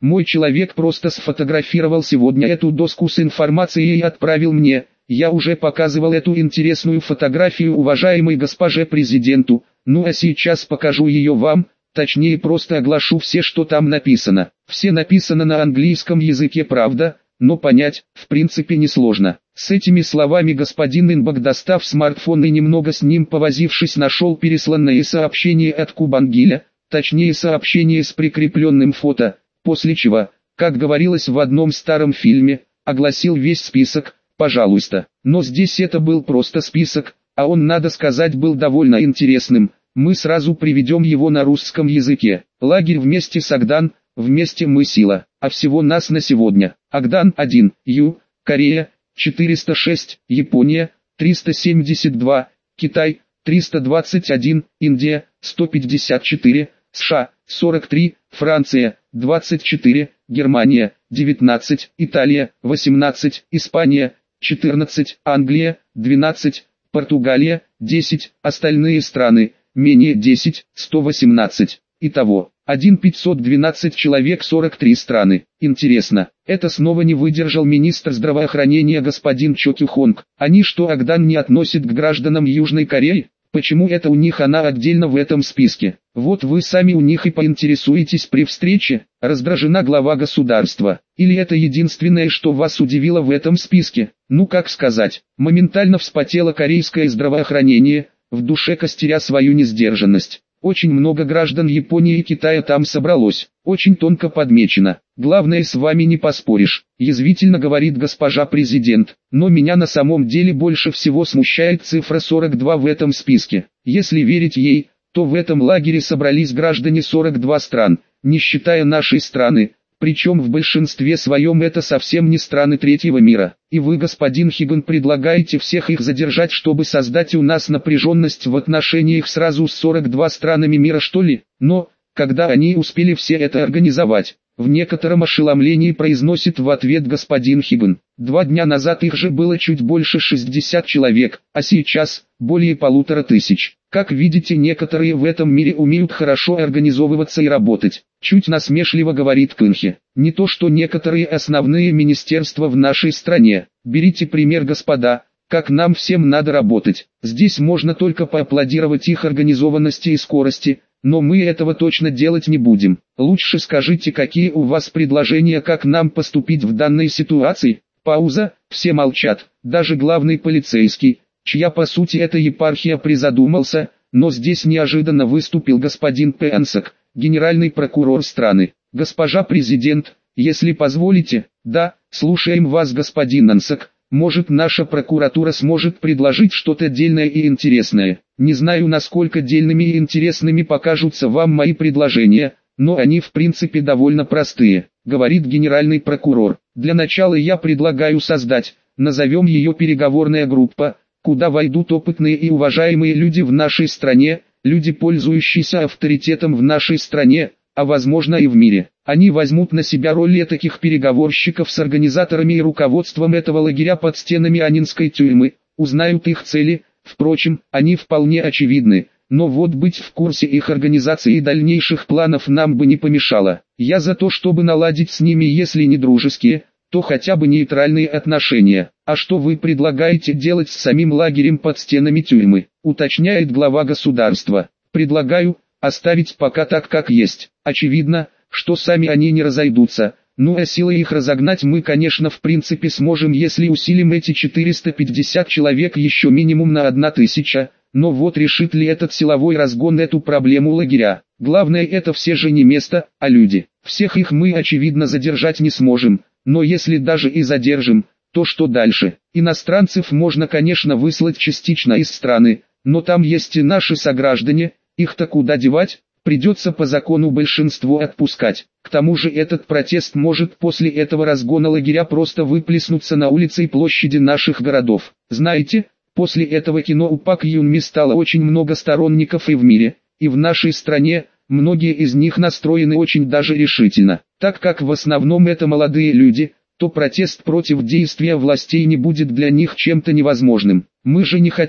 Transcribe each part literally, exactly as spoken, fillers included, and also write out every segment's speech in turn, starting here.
Мой человек просто сфотографировал сегодня эту доску с информацией и отправил мне. Я уже показывал эту интересную фотографию уважаемой госпоже президенту, ну а сейчас покажу ее вам, точнее просто оглашу все, что там написано. Все написано на английском языке, правда, но понять, в принципе, несложно. С этими словами господин Инбок, достав смартфон и немного с ним повозившись, нашел пересланное сообщение от Кубангиля, точнее сообщение с прикрепленным фото, после чего, как говорилось в одном старом фильме, огласил весь список, пожалуйста. Но здесь это был просто список, а он, надо сказать, был довольно интересным. Мы сразу приведем его на русском языке. Лагерь вместе с Агдан, вместе мы сила, а всего нас на сегодня. Агдан один, Ю, Корея, четыреста шесть, Япония, триста семьдесят два, Китай, триста двадцать один, Индия, сто пятьдесят четыре, США, сорок три, Франция, двадцать четыре, Германия, девятнадцать, Италия, восемнадцать, Испания, четырнадцать, Англия, двенадцать, Португалия, десять, остальные страны, менее десять, сто восемнадцать. Итого, один тысяча пятьсот двенадцать человек, сорок три страны. Интересно, это снова не выдержал министр здравоохранения господин Чо Кю Хонг. Они что, Агдан не относят к гражданам Южной Кореи? Почему это у них она отдельно в этом списке? Вот вы сами у них и поинтересуетесь при встрече, раздражена глава государства. Или это единственное, что вас удивило в этом списке? Ну как сказать, моментально вспотело корейское здравоохранение, в душе костеря свою несдержанность. Очень много граждан Японии и Китая там собралось, очень тонко подмечено. Главное, с вами не поспоришь, язвительно говорит госпожа президент. Но меня на самом деле больше всего смущает цифра сорок два в этом списке. Если верить ей, то в этом лагере собрались граждане сорок двух стран, не считая нашей страны. Причем в большинстве своем это совсем не страны третьего мира. И вы, господин Хиган, предлагаете всех их задержать, чтобы создать у нас напряженность в отношениях сразу с сорок двумя странами мира, что ли? Но, когда они успели все это организовать? В некотором ошеломлении произносит в ответ господин Хиган. Два дня назад их же было чуть больше шестидесяти человек, а сейчас более полутора тысяч. Как видите, некоторые в этом мире умеют хорошо организовываться и работать. Чуть насмешливо говорит Кынхи. Не то что некоторые основные министерства в нашей стране. Берите пример, господа, как нам всем надо работать. Здесь можно только поаплодировать их организованности и скорости. Но мы этого точно делать не будем. Лучше скажите, какие у вас предложения, как нам поступить в данной ситуации? Пауза, все молчат, даже главный полицейский, чья по сути эта епархия, призадумался, но здесь неожиданно выступил господин Пенсак, генеральный прокурор страны. Госпожа президент, если позволите, да, слушаем вас, господин Ансак. Может, наша прокуратура сможет предложить что-то дельное и интересное. Не знаю, насколько дельными и интересными покажутся вам мои предложения, но они в принципе довольно простые, говорит генеральный прокурор. Для начала я предлагаю создать, назовем ее переговорная группа, куда войдут опытные и уважаемые люди в нашей стране, люди, пользующиеся авторитетом в нашей стране, а возможно и в мире. Они возьмут на себя роль таких переговорщиков с организаторами и руководством этого лагеря под стенами Аннинской тюрьмы, узнают их цели. Впрочем, они вполне очевидны, но вот быть в курсе их организации и дальнейших планов нам бы не помешало. Я за то, чтобы наладить с ними, если не дружеские, то хотя бы нейтральные отношения. А что вы предлагаете делать с самим лагерем под стенами тюрьмы, уточняет глава государства. Предлагаю оставить пока так, как есть. Очевидно, что сами они не разойдутся. Ну а силой их разогнать мы, конечно, в принципе сможем, если усилим эти четыреста пятьдесят человек еще минимум на одна тысяча, но вот решит ли этот силовой разгон эту проблему лагеря? Главное, это все же не место, а люди. Всех их мы очевидно задержать не сможем, но если даже и задержим, то что дальше? Иностранцев можно, конечно, выслать частично из страны, но там есть и наши сограждане, их-то куда девать? Придется по закону большинство отпускать. К тому же этот протест может после этого разгона лагеря просто выплеснуться на улицы и площади наших городов. Знаете, после этого кино у Пак Юнми стало очень много сторонников и в мире, и в нашей стране. Многие из них настроены очень даже решительно. Так как в основном это молодые люди, то протест против действия властей не будет для них чем-то невозможным. Мы же не хотим,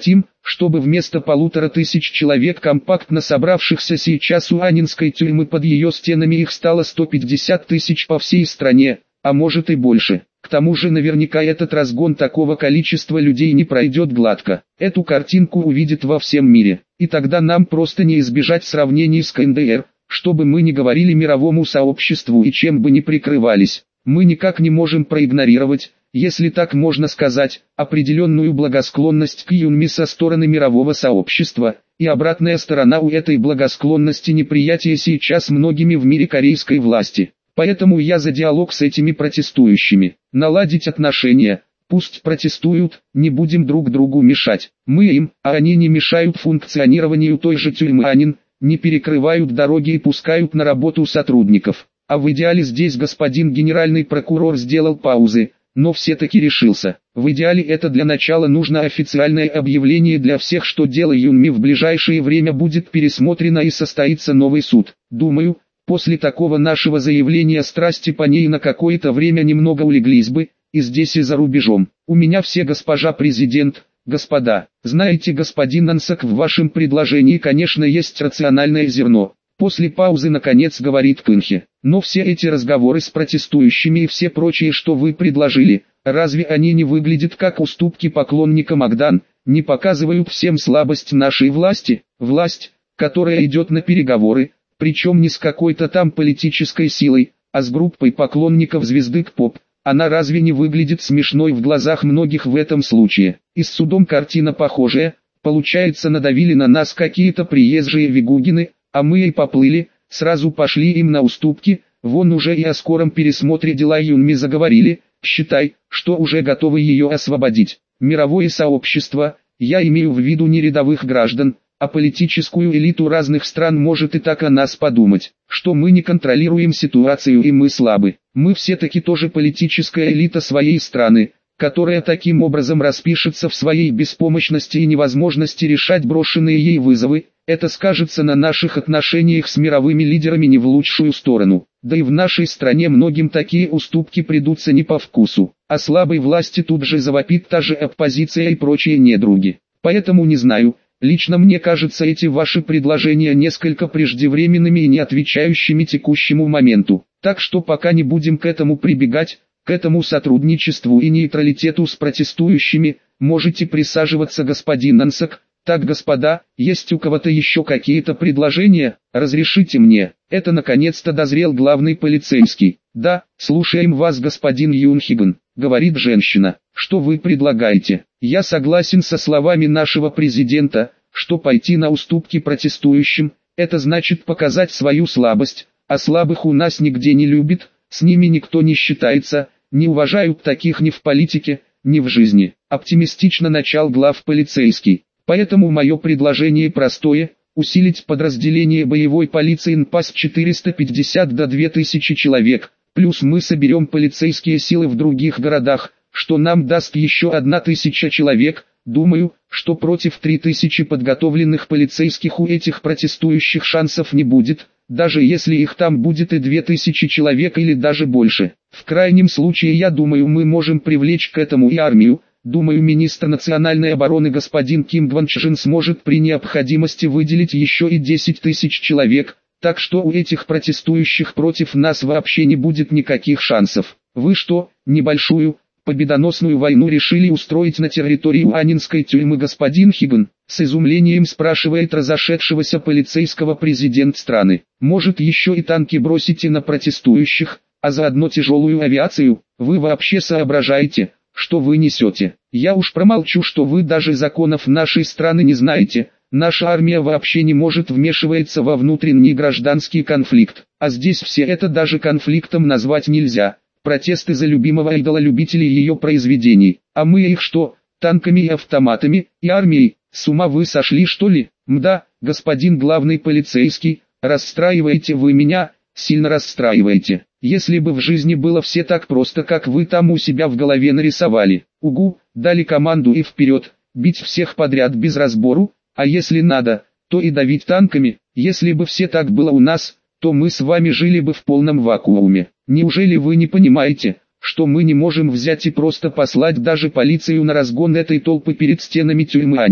чтобы вместо полутора тысяч человек, компактно собравшихся сейчас у Аннинской тюрьмы, под ее стенами их стало сто пятьдесят тысяч по всей стране, а может и больше. К тому же наверняка этот разгон такого количества людей не пройдет гладко. Эту картинку увидят во всем мире. И тогда нам просто не избежать сравнений с ка эн дэ эр, что бы мы ни говорили мировому сообществу и чем бы ни прикрывались. Мы никак не можем проигнорировать, если так можно сказать, определенную благосклонность к Юнми со стороны мирового сообщества, и обратная сторона у этой благосклонности — неприятие сейчас многими в мире корейской власти. Поэтому я за диалог с этими протестующими. Наладить отношения, пусть протестуют, не будем друг другу мешать. Мы им, а они не мешают функционированию той же тюрьмы Аннин, не перекрывают дороги и пускают на работу сотрудников. А в идеале здесь господин генеральный прокурор сделал паузы, но все-таки решился. В идеале это для начала нужно официальное объявление для всех, что дело Юнми в ближайшее время будет пересмотрено и состоится новый суд. Думаю, после такого нашего заявления страсти по ней на какое-то время немного улеглись бы, и здесь и за рубежом. У меня все, госпожа президент, господа. Знаете, господин Нансак, в вашем предложении, конечно, есть рациональное зерно. После паузы наконец говорит Кынхе. Но все эти разговоры с протестующими и все прочее, что вы предложили, разве они не выглядят как уступки поклонникам Агдан, не показывают всем слабость нашей власти? Власть, которая идет на переговоры, причем не с какой-то там политической силой, а с группой поклонников звезды К-поп. Она разве не выглядит смешной в глазах многих в этом случае? И с судом картина похожая. Получается, надавили на нас какие-то приезжие вигугины, а мы и поплыли, сразу пошли им на уступки. Вон уже и о скором пересмотре дела Юнми заговорили, считай, что уже готовы ее освободить. Мировое сообщество, я имею в виду не рядовых граждан, а политическую элиту разных стран, может и так о нас подумать, что мы не контролируем ситуацию и мы слабы. Мы все-таки тоже политическая элита своей страны, которая таким образом распишется в своей беспомощности и невозможности решать брошенные ей вызовы. Это скажется на наших отношениях с мировыми лидерами не в лучшую сторону. Да и в нашей стране многим такие уступки придутся не по вкусу, а слабой власти тут же завопит та же оппозиция и прочие недруги. Поэтому не знаю, лично мне кажется эти ваши предложения несколько преждевременными и не отвечающими текущему моменту. Так что пока не будем к этому прибегать, к этому сотрудничеству и нейтралитету с протестующими. Можете присаживаться, господин Нансак. Так, господа, есть у кого-то еще какие-то предложения? Разрешите мне. Это наконец-то дозрел главный полицейский. Да, слушаем вас, господин Юнхиган, говорит женщина. Что вы предлагаете? Я согласен со словами нашего президента, что пойти на уступки протестующим, это значит показать свою слабость, а слабых у нас нигде не любят, с ними никто не считается, не уважают таких ни в политике, ни в жизни. Оптимистично начал глав полицейский. Поэтому мое предложение простое – усилить подразделение боевой полиции эн пэ а с четыреста пятьдесят до двух тысяч человек, плюс мы соберем полицейские силы в других городах, что нам даст еще одна тысяча человек. Думаю, что против трех тысяч подготовленных полицейских у этих протестующих шансов не будет, даже если их там будет и две тысячи человек или даже больше. В крайнем случае, я думаю, мы можем привлечь к этому и армию. Думаю, министр национальной обороны господин Ким Гван Чжин сможет при необходимости выделить еще и десять тысяч человек, так что у этих протестующих против нас вообще не будет никаких шансов. Вы что, небольшую, победоносную войну решили устроить на территории Аннинской тюрьмы, господин Хиган? С изумлением спрашивает разошедшегося полицейского президент страны. Может, еще и танки бросите на протестующих, а заодно тяжелую авиацию? Вы вообще соображаете, что вы несете? Я уж промолчу, что вы даже законов нашей страны не знаете. Наша армия вообще не может вмешиваться во внутренний гражданский конфликт. А здесь все это даже конфликтом назвать нельзя. Протесты за любимого идола любителей ее произведений. А мы их что, танками и автоматами, и армией? С ума вы сошли, что ли? Мда, господин главный полицейский, расстраиваете вы меня, сильно расстраиваете. Если бы в жизни было все так просто, как вы там у себя в голове нарисовали. Угу, дали команду и вперед, бить всех подряд без разбору, а если надо, то и давить танками. Если бы все так было у нас, то мы с вами жили бы в полном вакууме. Неужели вы не понимаете, что мы не можем взять и просто послать даже полицию на разгон этой толпы перед стенами тюрьмы Аннин?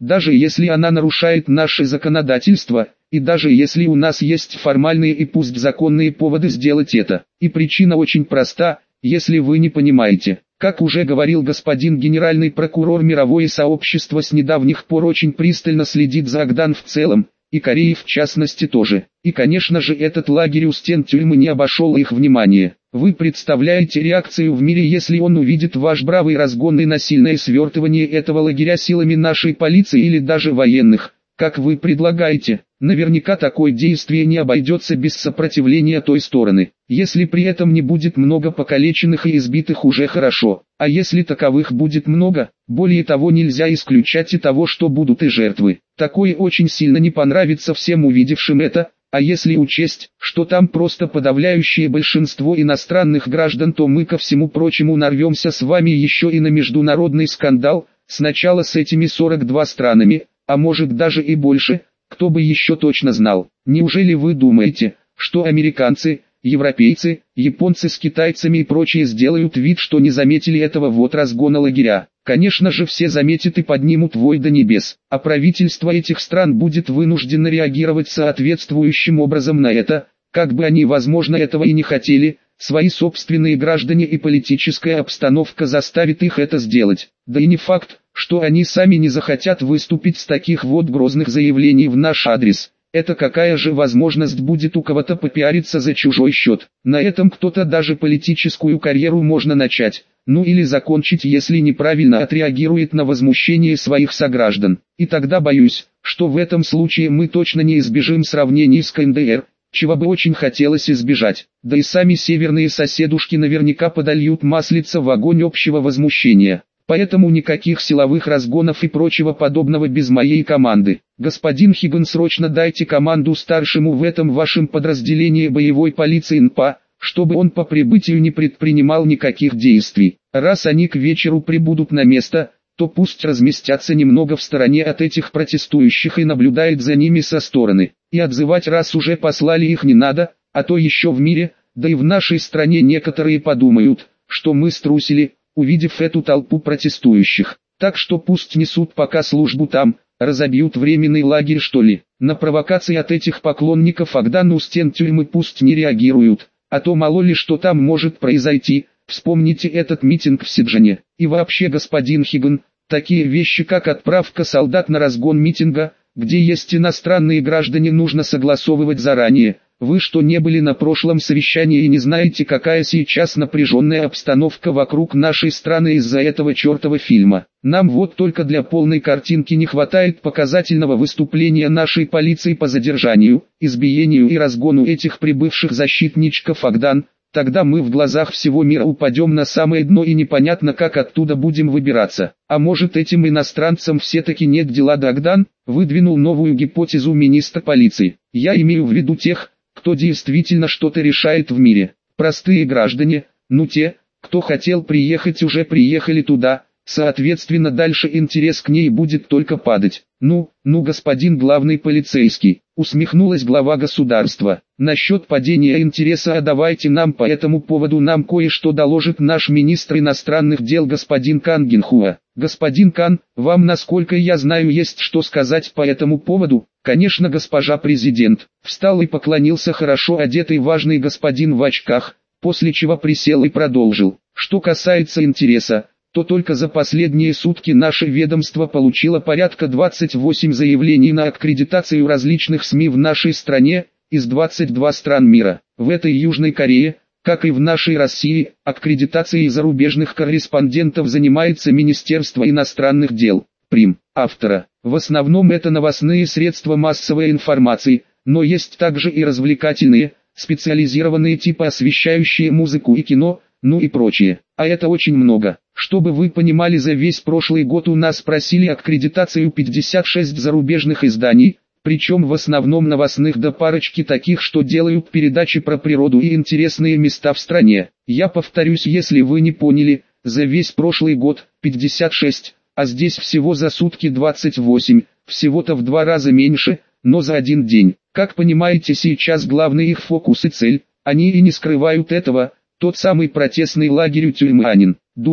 даже если она нарушает наше законодательство, и даже если у нас есть формальные и пусть законные поводы сделать это. И причина очень проста, если вы не понимаете. Как уже говорил господин генеральный прокурор, мировое сообщество с недавних пор очень пристально следит за Агдан в целом, и Кореей в частности тоже. И конечно же этот лагерь у стен тюрьмы не обошел их внимания. Вы представляете реакцию в мире, если он увидит ваш бравый разгон и насильное свертывание этого лагеря силами нашей полиции или даже военных, как вы предлагаете? Наверняка такое действие не обойдется без сопротивления той стороны. Если при этом не будет много покалеченных и избитых, уже хорошо. А если таковых будет много, более того, нельзя исключать и того, что будут и жертвы. Такое очень сильно не понравится всем увидевшим это. А если учесть, что там просто подавляющее большинство иностранных граждан, то мы ко всему прочему нарвемся с вами еще и на международный скандал, сначала с этими сорок двумя странами, а может даже и больше, кто бы еще точно знал. Неужели вы думаете, что американцы, европейцы, японцы с китайцами и прочие сделают вид, что не заметили этого вот разгона лагеря? Конечно же все заметят и поднимут вой до небес, а правительство этих стран будет вынуждено реагировать соответствующим образом на это, как бы они возможно этого и не хотели, свои собственные граждане и политическая обстановка заставит их это сделать. Да и не факт, что они сами не захотят выступить с таких вот грозных заявлений в наш адрес. Это какая же возможность будет у кого-то попиариться за чужой счет? На этом кто-то даже политическую карьеру можно начать, ну или закончить, если неправильно отреагирует на возмущение своих сограждан. И тогда боюсь, что в этом случае мы точно не избежим сравнений с ка эн дэ эр, чего бы очень хотелось избежать. Да и сами северные соседушки наверняка подольют маслица в огонь общего возмущения. Поэтому никаких силовых разгонов и прочего подобного без моей команды. Господин Хиггин, срочно дайте команду старшему в этом вашем подразделении боевой полиции эн пэ а, чтобы он по прибытию не предпринимал никаких действий. Раз они к вечеру прибудут на место, то пусть разместятся немного в стороне от этих протестующих и наблюдает за ними со стороны. И отзывать, раз уже послали, их не надо, а то еще в мире, да и в нашей стране некоторые подумают, что мы струсили, увидев эту толпу протестующих. Так что пусть несут пока службу там, разобьют временный лагерь что ли. На провокации от этих поклонников Агдан у стен тюрьмы пусть не реагируют, а то мало ли что там может произойти. Вспомните этот митинг в Сиджане. И вообще, господин Хиггин, такие вещи как отправка солдат на разгон митинга, где есть иностранные граждане, нужно согласовывать заранее. Вы что, не были на прошлом совещании и не знаете, какая сейчас напряженная обстановка вокруг нашей страны из-за этого чертова фильма? Нам вот только для полной картинки не хватает показательного выступления нашей полиции по задержанию, избиению и разгону этих прибывших защитничков Агдан. Тогда мы в глазах всего мира упадем на самое дно и непонятно, как оттуда будем выбираться. А может, этим иностранцам все-таки нет дела до Агдан? Выдвинул новую гипотезу министр полиции. Я имею в виду тех, кто действительно что-то решает в мире. Простые граждане, ну те, кто хотел приехать, уже приехали туда, соответственно дальше интерес к ней будет только падать. Ну, ну господин главный полицейский, усмехнулась глава государства. Насчет падения интереса, а давайте нам по этому поводу нам кое-что доложит наш министр иностранных дел господин Кан Гинхуа. Господин Кан, вам, насколько я знаю, есть что сказать по этому поводу? Конечно, госпожа президент. Встал и поклонился хорошо одетый важный господин в очках, после чего присел и продолжил. Что касается интереса, то только за последние сутки наше ведомство получило порядка двадцати восьми заявлений на аккредитацию различных СМИ в нашей стране, из двадцати двух стран мира. В этой Южной Корее, как и в нашей России, аккредитацией зарубежных корреспондентов занимается Министерство иностранных дел, Прим, автора. В основном это новостные средства массовой информации, но есть также и развлекательные, специализированные типа освещающие музыку и кино, ну и прочее. А это очень много. Чтобы вы понимали, за весь прошлый год у нас просили аккредитацию пятьдесят шесть зарубежных изданий, причем в основном новостных, да парочки таких, что делают передачи про природу и интересные места в стране. Я повторюсь, если вы не поняли, за весь прошлый год пятьдесят шесть, а здесь всего за сутки двадцать восемь, всего-то в два раза меньше, но за один день. Как понимаете, сейчас главный их фокус и цель, они и не скрывают этого, тот самый протестный лагерь у тюрьмы Анин. Думаю,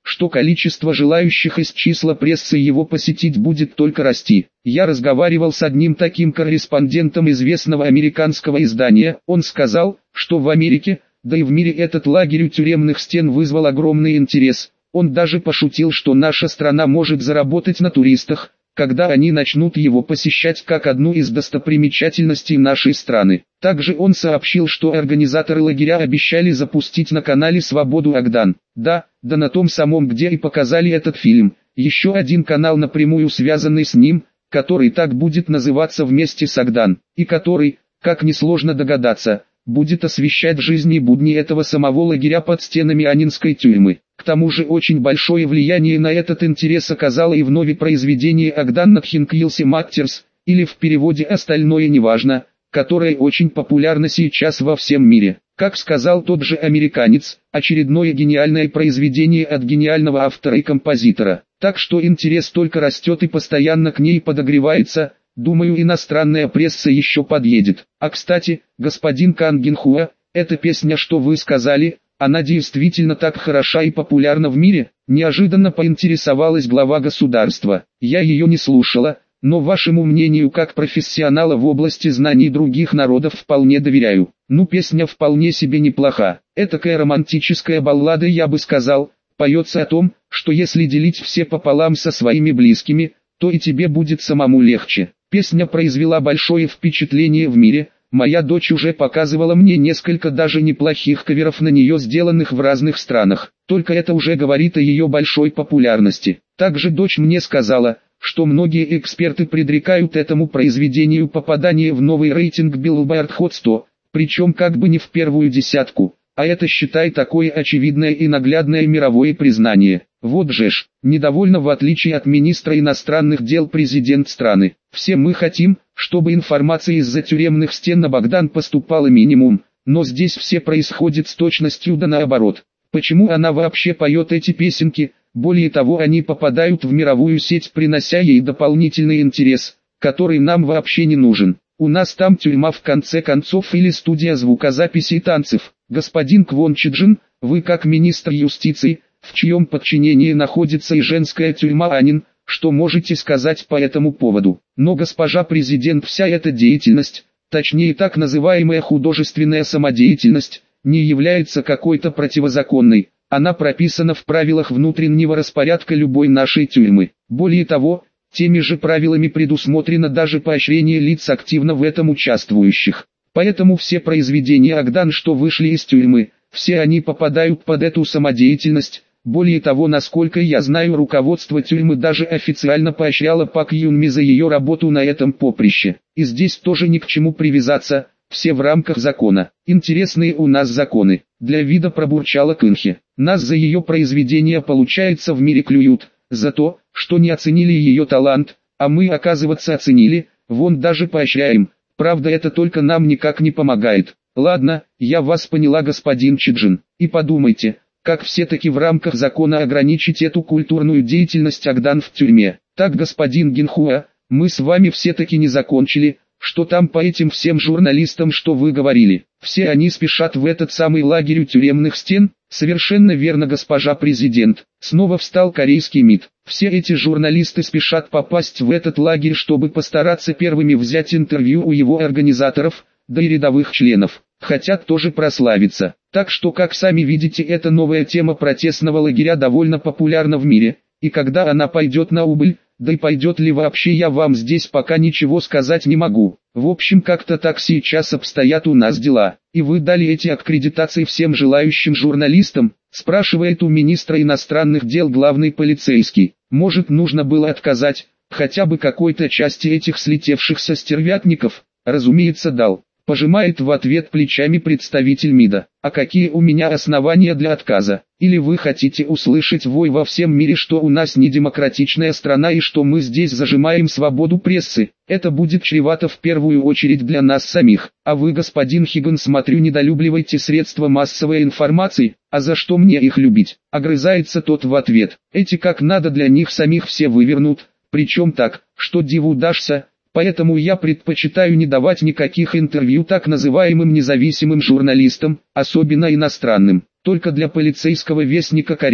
что количество желающих из числа прессы его посетить будет только расти. Я разговаривал с одним таким корреспондентом известного американского издания. Он сказал, что в Америке, да и в мире этот лагерь у тюремных стен вызвал огромный интерес. Он даже пошутил, что наша страна может заработать на туристах, когда они начнут его посещать как одну из достопримечательностей нашей страны. Также он сообщил, что организаторы лагеря обещали запустить на канале «Свободу Агдан». Да, да на том самом, где и показали этот фильм. Еще один канал напрямую связанный с ним, который так будет называться «Вместе с Агдан», и который, как несложно догадаться, будет освещать жизни и будни этого самого лагеря под стенами Аннинской тюрьмы. К тому же очень большое влияние на этот интерес оказало и вновь произведение Агдан Натхинкилси Маттерс, или в переводе «Остальное неважно», которое очень популярно сейчас во всем мире. Как сказал тот же американец, очередное гениальное произведение от гениального автора и композитора. Так что интерес только растет и постоянно к ней подогревается. Думаю, иностранная пресса еще подъедет. А кстати, господин Кан Гинхуа, эта песня, что вы сказали, она действительно так хороша и популярна в мире? Неожиданно поинтересовалась глава государства. Я ее не слушала, но вашему мнению как профессионала в области знаний других народов вполне доверяю. Ну, песня вполне себе неплоха. Этакая романтическая баллада, я бы сказал, поется о том, что если делить все пополам со своими близкими, то и тебе будет самому легче. Песня произвела большое впечатление в мире. Моя дочь уже показывала мне несколько даже неплохих каверов на нее, сделанных в разных странах. Только это уже говорит о ее большой популярности. Также дочь мне сказала, что многие эксперты предрекают этому произведению попадание в новый рейтинг Billboard Hot сто, причем как бы не в первую десятку. А это, считай, такое очевидное и наглядное мировое признание. Вот же ж, недовольно в отличие от министра иностранных дел президент страны. Все мы хотим, чтобы информация из-за тюремных стен на Агдан поступала минимум, но здесь все происходит с точностью да наоборот. Почему она вообще поет эти песенки? Более того, они попадают в мировую сеть, принося ей дополнительный интерес, который нам вообще не нужен. У нас там тюрьма в конце концов или студия звукозаписи и танцев. Господин Квон Чиджин, вы как министр юстиции, в чьем подчинении находится и женская тюрьма Аннин, что можете сказать по этому поводу? Но, госпожа президент, вся эта деятельность, точнее так называемая художественная самодеятельность, не является какой-то противозаконной. Она прописана в правилах внутреннего распорядка любой нашей тюрьмы. Более того, теми же правилами предусмотрено даже поощрение лиц, активно в этом участвующих. Поэтому все произведения Агдан, что вышли из тюрьмы, все они попадают под эту самодеятельность. Более того, насколько я знаю, руководство тюрьмы даже официально поощряло Пак Юнми за ее работу на этом поприще. И здесь тоже ни к чему привязаться, все в рамках закона. Интересные у нас законы. Для вида пробурчала Кынхи. Нас за ее произведения, получается, в мире клюют, за то, что не оценили ее талант, а мы, оказывается, оценили, вон даже поощряем. Правда, это только нам никак не помогает. Ладно, я вас поняла, господин Чиджин. И подумайте, как все-таки в рамках закона ограничить эту культурную деятельность Агдан в тюрьме. Так, господин Гинхуа, мы с вами все-таки не закончили, что там по этим всем журналистам, что вы говорили. Все они спешат в этот самый лагерь у тюремных стен? Совершенно верно, госпожа президент. Снова встал корейский МИД. Все эти журналисты спешат попасть в этот лагерь, чтобы постараться первыми взять интервью у его организаторов, да и рядовых членов. Хотят тоже прославиться. Так что, как сами видите, эта новая тема протестного лагеря довольно популярна в мире, и когда она пойдет на убыль, да и пойдет ли вообще, я вам здесь пока ничего сказать не могу. В общем, как-то так сейчас обстоят у нас дела. И вы дали эти аккредитации всем желающим журналистам? Спрашивает у министра иностранных дел главный полицейский. Может, нужно было отказать, хотя бы какой-то части этих слетевшихся стервятников? Разумеется, дал. Пожимает в ответ плечами представитель МИДа. А какие у меня основания для отказа? Или вы хотите услышать вой во всем мире, что у нас не демократичная страна и что мы здесь зажимаем свободу прессы? Это будет чревато в первую очередь для нас самих. А вы, господин Хиггин, смотрю, недолюбливаете средства массовой информации. А за что мне их любить? Огрызается тот в ответ. Эти как надо для них самих все вывернут. Причем так, что диву дашься. Поэтому я предпочитаю не давать никаких интервью так называемым независимым журналистам, особенно иностранным. Только для полицейского вестника Кореи,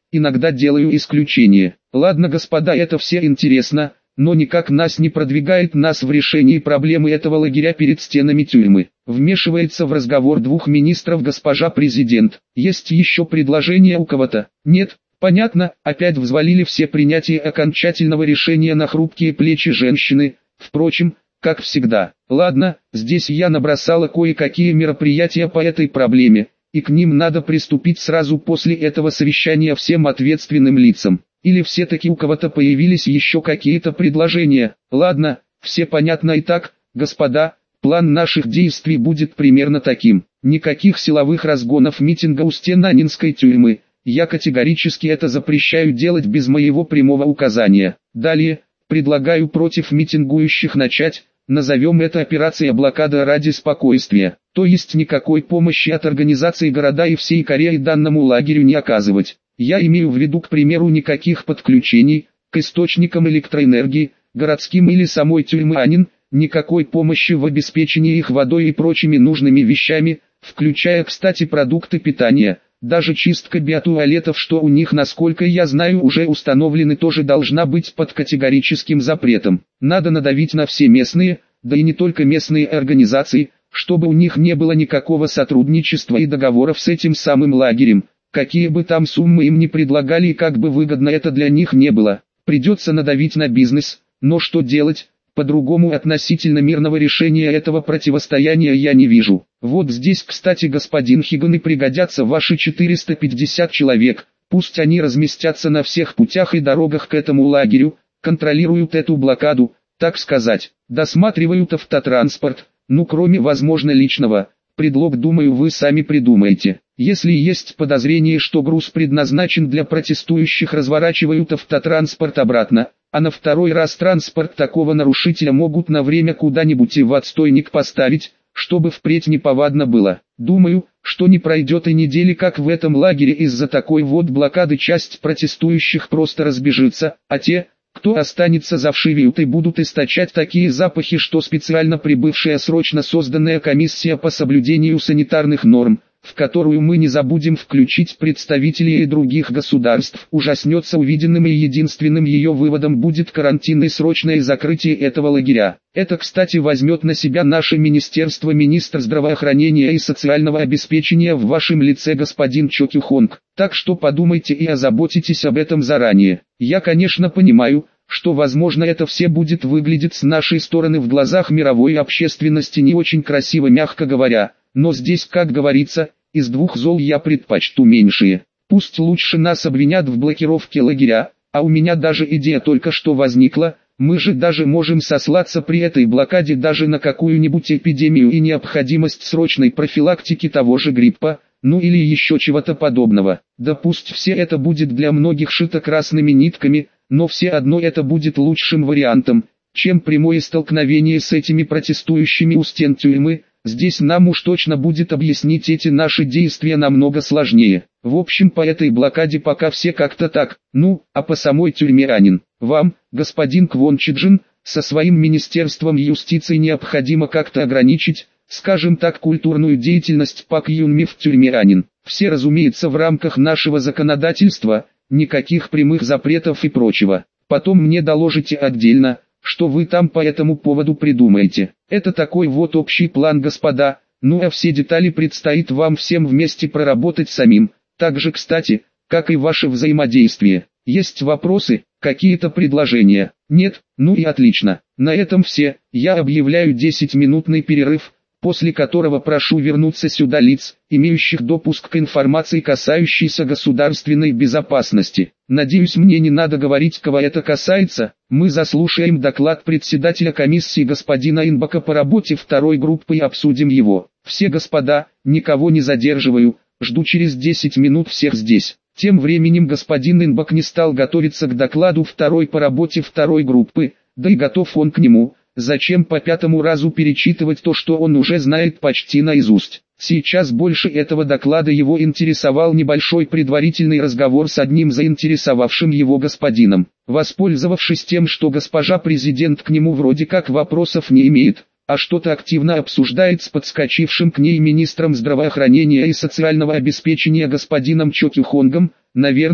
иногда делаю исключение. Ладно, господа, это все интересно, но никак нас не продвигает нас в решении проблемы этого лагеря перед стенами тюрьмы. Вмешивается в разговор двух министров госпожа президент. Есть еще предложение у кого-то? Нет? Понятно, опять взвалили все принятие окончательного решения на хрупкие плечи женщины, впрочем, как всегда. Ладно, здесь я набросала кое-какие мероприятия по этой проблеме, и к ним надо приступить сразу после этого совещания всем ответственным лицам. Или все-таки у кого-то появились еще какие-то предложения? Ладно, все понятно и так, господа, план наших действий будет примерно таким. Никаких силовых разгонов митинга у стен Аннинской тюрьмы. Я категорически это запрещаю делать без моего прямого указания. Далее, предлагаю против митингующих начать, назовем это операция блокада ради спокойствия, то есть никакой помощи от организации города и всей Кореи данному лагерю не оказывать. Я имею в виду, к примеру, никаких подключений к источникам электроэнергии, городским или самой тюрьмы Аннин, никакой помощи в обеспечении их водой и прочими нужными вещами, включая, кстати, продукты питания. Даже чистка биотуалетов, что у них, насколько я знаю, уже установлены, тоже должна быть под категорическим запретом. Надо надавить на все местные, да и не только местные организации, чтобы у них не было никакого сотрудничества и договоров с этим самым лагерем. Какие бы там суммы им ни предлагали и как бы выгодно это для них не было. Придется надавить на бизнес, но что делать? По-другому относительно мирного решения этого противостояния я не вижу. Вот здесь, кстати, господин Хиган, и пригодятся ваши четыреста пятьдесят человек. Пусть они разместятся на всех путях и дорогах к этому лагерю, контролируют эту блокаду, так сказать, досматривают автотранспорт, ну кроме, возможно, личного. Предлог, думаю, вы сами придумаете. Если есть подозрение, что груз предназначен для протестующих, разворачивают автотранспорт обратно, а на второй раз транспорт такого нарушителя могут на время куда-нибудь и в отстойник поставить, чтобы впредь неповадно было. Думаю, что не пройдет и недели, как в этом лагере из-за такой вот блокады часть протестующих просто разбежится, а те, кто останется, завшивеют и будут источать такие запахи, что специально прибывшая срочно созданная комиссия по соблюдению санитарных норм, в которую мы не забудем включить представителей и других государств, ужаснется увиденным, и единственным ее выводом будет карантин и срочное закрытие этого лагеря. Это, кстати, возьмет на себя наше министерство, министр здравоохранения и социального обеспечения в вашем лице, господин Чо Кю Хонг. Так что подумайте и озаботитесь об этом заранее. Я, конечно, понимаю, что, возможно, это все будет выглядеть с нашей стороны в глазах мировой общественности не очень красиво, мягко говоря, но здесь, как говорится, из двух зол я предпочту меньшее. Пусть лучше нас обвинят в блокировке лагеря, а у меня даже идея только что возникла. Мы же даже можем сослаться при этой блокаде даже на какую-нибудь эпидемию и необходимость срочной профилактики того же гриппа, ну или еще чего-то подобного. Да пусть все это будет для многих шито красными нитками, но все одно это будет лучшим вариантом, чем прямое столкновение с этими протестующими у стен тюрьмы. Здесь нам уж точно будет объяснить эти наши действия намного сложнее. В общем, по этой блокаде пока все как-то так. Ну, а по самой тюрьме Аннин, вам, господин Квон Чиджин, со своим министерством юстиции необходимо как-то ограничить, скажем так, культурную деятельность Пак Юнми в тюрьме Аннин. Все, разумеется, в рамках нашего законодательства, никаких прямых запретов и прочего. Потом мне доложите отдельно, что вы там по этому поводу придумаете. Это такой вот общий план, господа, ну а все детали предстоит вам всем вместе проработать самим, так же, кстати, как и ваше взаимодействие. Есть вопросы, какие-то предложения? Нет? Ну и отлично. На этом все. Я объявляю десятиминутный перерыв, после которого прошу вернуться сюда лиц, имеющих допуск к информации, касающейся государственной безопасности. Надеюсь, мне не надо говорить, кого это касается. Мы заслушаем доклад председателя комиссии господина Инбака по работе второй группы и обсудим его. Все, господа, никого не задерживаю, жду через десять минут всех здесь. Тем временем господин Инбак не стал готовиться к докладу второй по работе второй группы, да и готов он к нему. Зачем по пятому разу перечитывать то, что он уже знает почти наизусть? Сейчас больше этого доклада его интересовал небольшой предварительный разговор с одним заинтересовавшим его господином. Воспользовавшись тем, что госпожа президент к нему вроде как вопросов не имеет, а что-то активно обсуждает с подскочившим к ней министром здравоохранения и социального обеспечения господином Чо Кю Хонгом, наверное,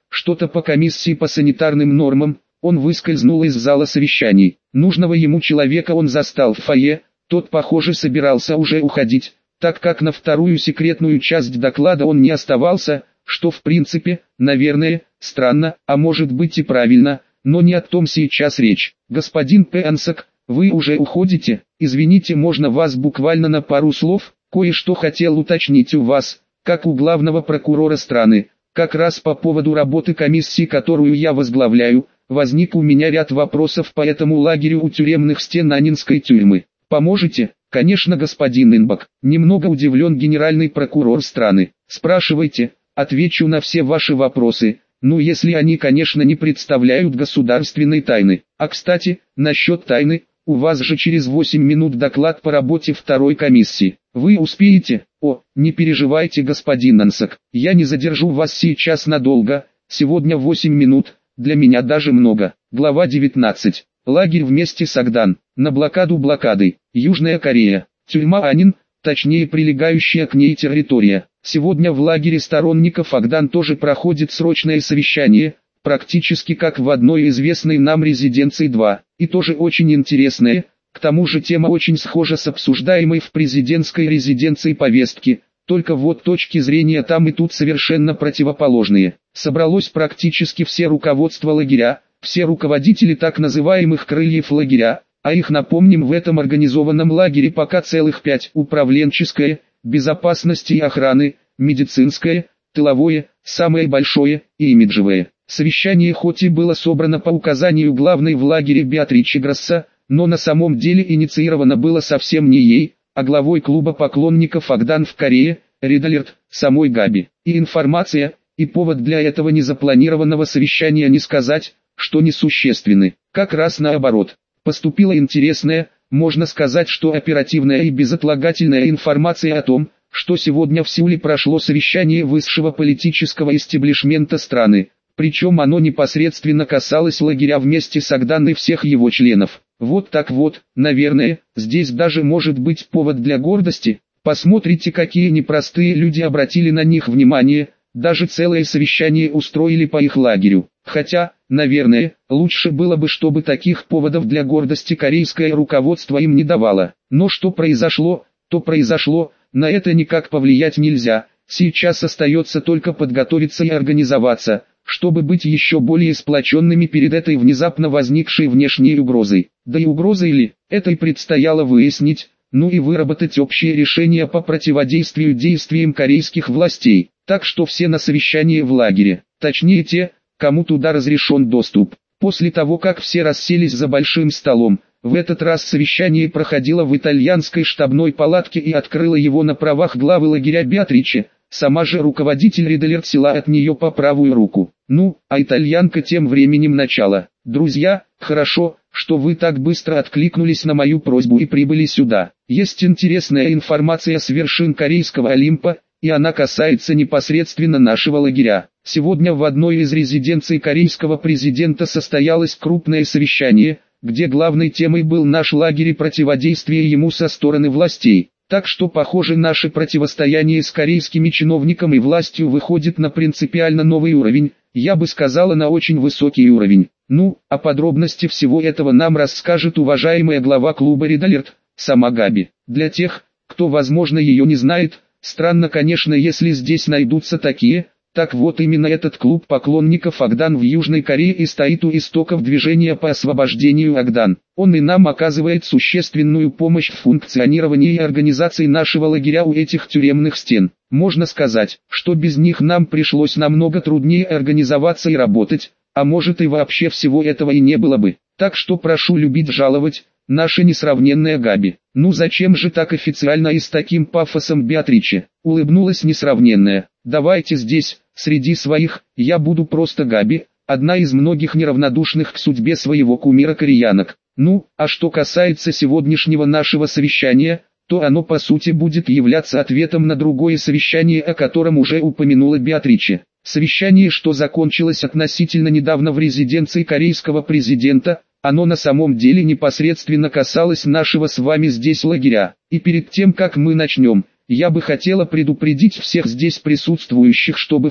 что-то по комиссии по санитарным нормам. Он выскользнул из зала совещаний. Нужного ему человека он застал в фойе, тот, похоже, собирался уже уходить, так как на вторую секретную часть доклада он не оставался, что в принципе, наверное, странно, а может быть и правильно, но не о том сейчас речь. Господин Пенсак, вы уже уходите? Извините, можно вас буквально на пару слов? Кое-что хотел уточнить у вас, как у главного прокурора страны, как раз по поводу работы комиссии, которую я возглавляю. Возник у меня ряд вопросов по этому лагерю у тюремных стен Аннинской тюрьмы. Поможете? Конечно, господин Инбак. Немного удивлен генеральный прокурор страны. Спрашивайте, отвечу на все ваши вопросы. Ну, если они, конечно, не представляют государственной тайны. А кстати, насчет тайны, у вас же через восемь минут доклад по работе второй комиссии. Вы успеете? О, не переживайте, господин Нансак. Я не задержу вас сейчас надолго. Сегодня восемь минут. Для меня даже много. Глава девятнадцать. Лагерь вместе с Агдан. На блокаду блокады. Южная Корея. Тюрьма Аннин, точнее прилегающая к ней территория. Сегодня в лагере сторонников Агдан тоже проходит срочное совещание, практически как в одной известной нам резиденции два. И тоже очень интересное, к тому же тема очень схожа с обсуждаемой в президентской резиденции повестки. Только вот точки зрения там и тут совершенно противоположные. Собралось практически все руководство лагеря, все руководители так называемых крыльев лагеря, а их, напомним, в этом организованном лагере пока целых пять: управленческое, безопасности и охраны, медицинское, тыловое, самое большое и имиджевое. Совещание хоть и было собрано по указанию главной в лагере Беатричи Гросса, но на самом деле инициировано было совсем не ей, а главой клуба поклонников Агдан в Корее, Ридалерт, самой Габи. И информация, и повод для этого незапланированного совещания не сказать, что несущественны. Как раз наоборот. Поступила интересная, можно сказать, что оперативная и безотлагательная информация о том, что сегодня в Сеуле прошло совещание высшего политического истеблишмента страны. Причем оно непосредственно касалось лагеря вместе с Агдан и всех его членов. Вот так вот, наверное, здесь даже может быть повод для гордости. Посмотрите, какие непростые люди обратили на них внимание, даже целое совещание устроили по их лагерю. Хотя, наверное, лучше было бы, чтобы таких поводов для гордости корейское руководство им не давало. Но что произошло, то произошло, на это никак повлиять нельзя. Сейчас остается только подготовиться и организоваться, чтобы быть еще более сплоченными перед этой внезапно возникшей внешней угрозой. Да и угрозой ли, это и предстояло выяснить, ну и выработать общее решение по противодействию действиям корейских властей. Так что все на совещании в лагере, точнее те, кому туда разрешен доступ. После того, как все расселись за большим столом, в этот раз совещание проходило в итальянской штабной палатке и открыла его на правах главы лагеря Беатричи. Сама же руководитель Ридалерт села от нее по правую руку. Ну, а итальянка тем временем начала. Друзья, хорошо, что вы так быстро откликнулись на мою просьбу и прибыли сюда. Есть интересная информация с вершин корейского Олимпа, и она касается непосредственно нашего лагеря. Сегодня в одной из резиденций корейского президента состоялось крупное совещание, где главной темой был наш лагерь и противодействие ему со стороны властей. Так что, похоже, наше противостояние с корейскими чиновниками и властью выходит на принципиально новый уровень, я бы сказала, на очень высокий уровень. Ну, а подробности всего этого нам расскажет уважаемая глава клуба Ридалерт, сама Габи. Для тех, кто, возможно, ее не знает, странно, конечно, если здесь найдутся такие. Так вот, именно этот клуб поклонников Агдан в Южной Корее и стоит у истоков движения по освобождению Агдан. Он и нам оказывает существенную помощь в функционировании и организации нашего лагеря у этих тюремных стен. Можно сказать, что без них нам пришлось намного труднее организоваться и работать, а может и вообще всего этого и не было бы. Так что прошу любить жаловать, наша несравненная Габи. Ну зачем же так официально и с таким пафосом, Беатриче? Улыбнулась несравненная. Давайте здесь, среди своих, я буду просто Габи, одна из многих неравнодушных к судьбе своего кумира кореянок. Ну, а что касается сегодняшнего нашего совещания, то оно по сути будет являться ответом на другое совещание, о котором уже упомянула Беатриче. Совещание, что закончилось относительно недавно в резиденции корейского президента, оно на самом деле непосредственно касалось нашего с вами здесь лагеря. И перед тем, как мы начнем, я бы хотела предупредить всех здесь присутствующих, чтобы все,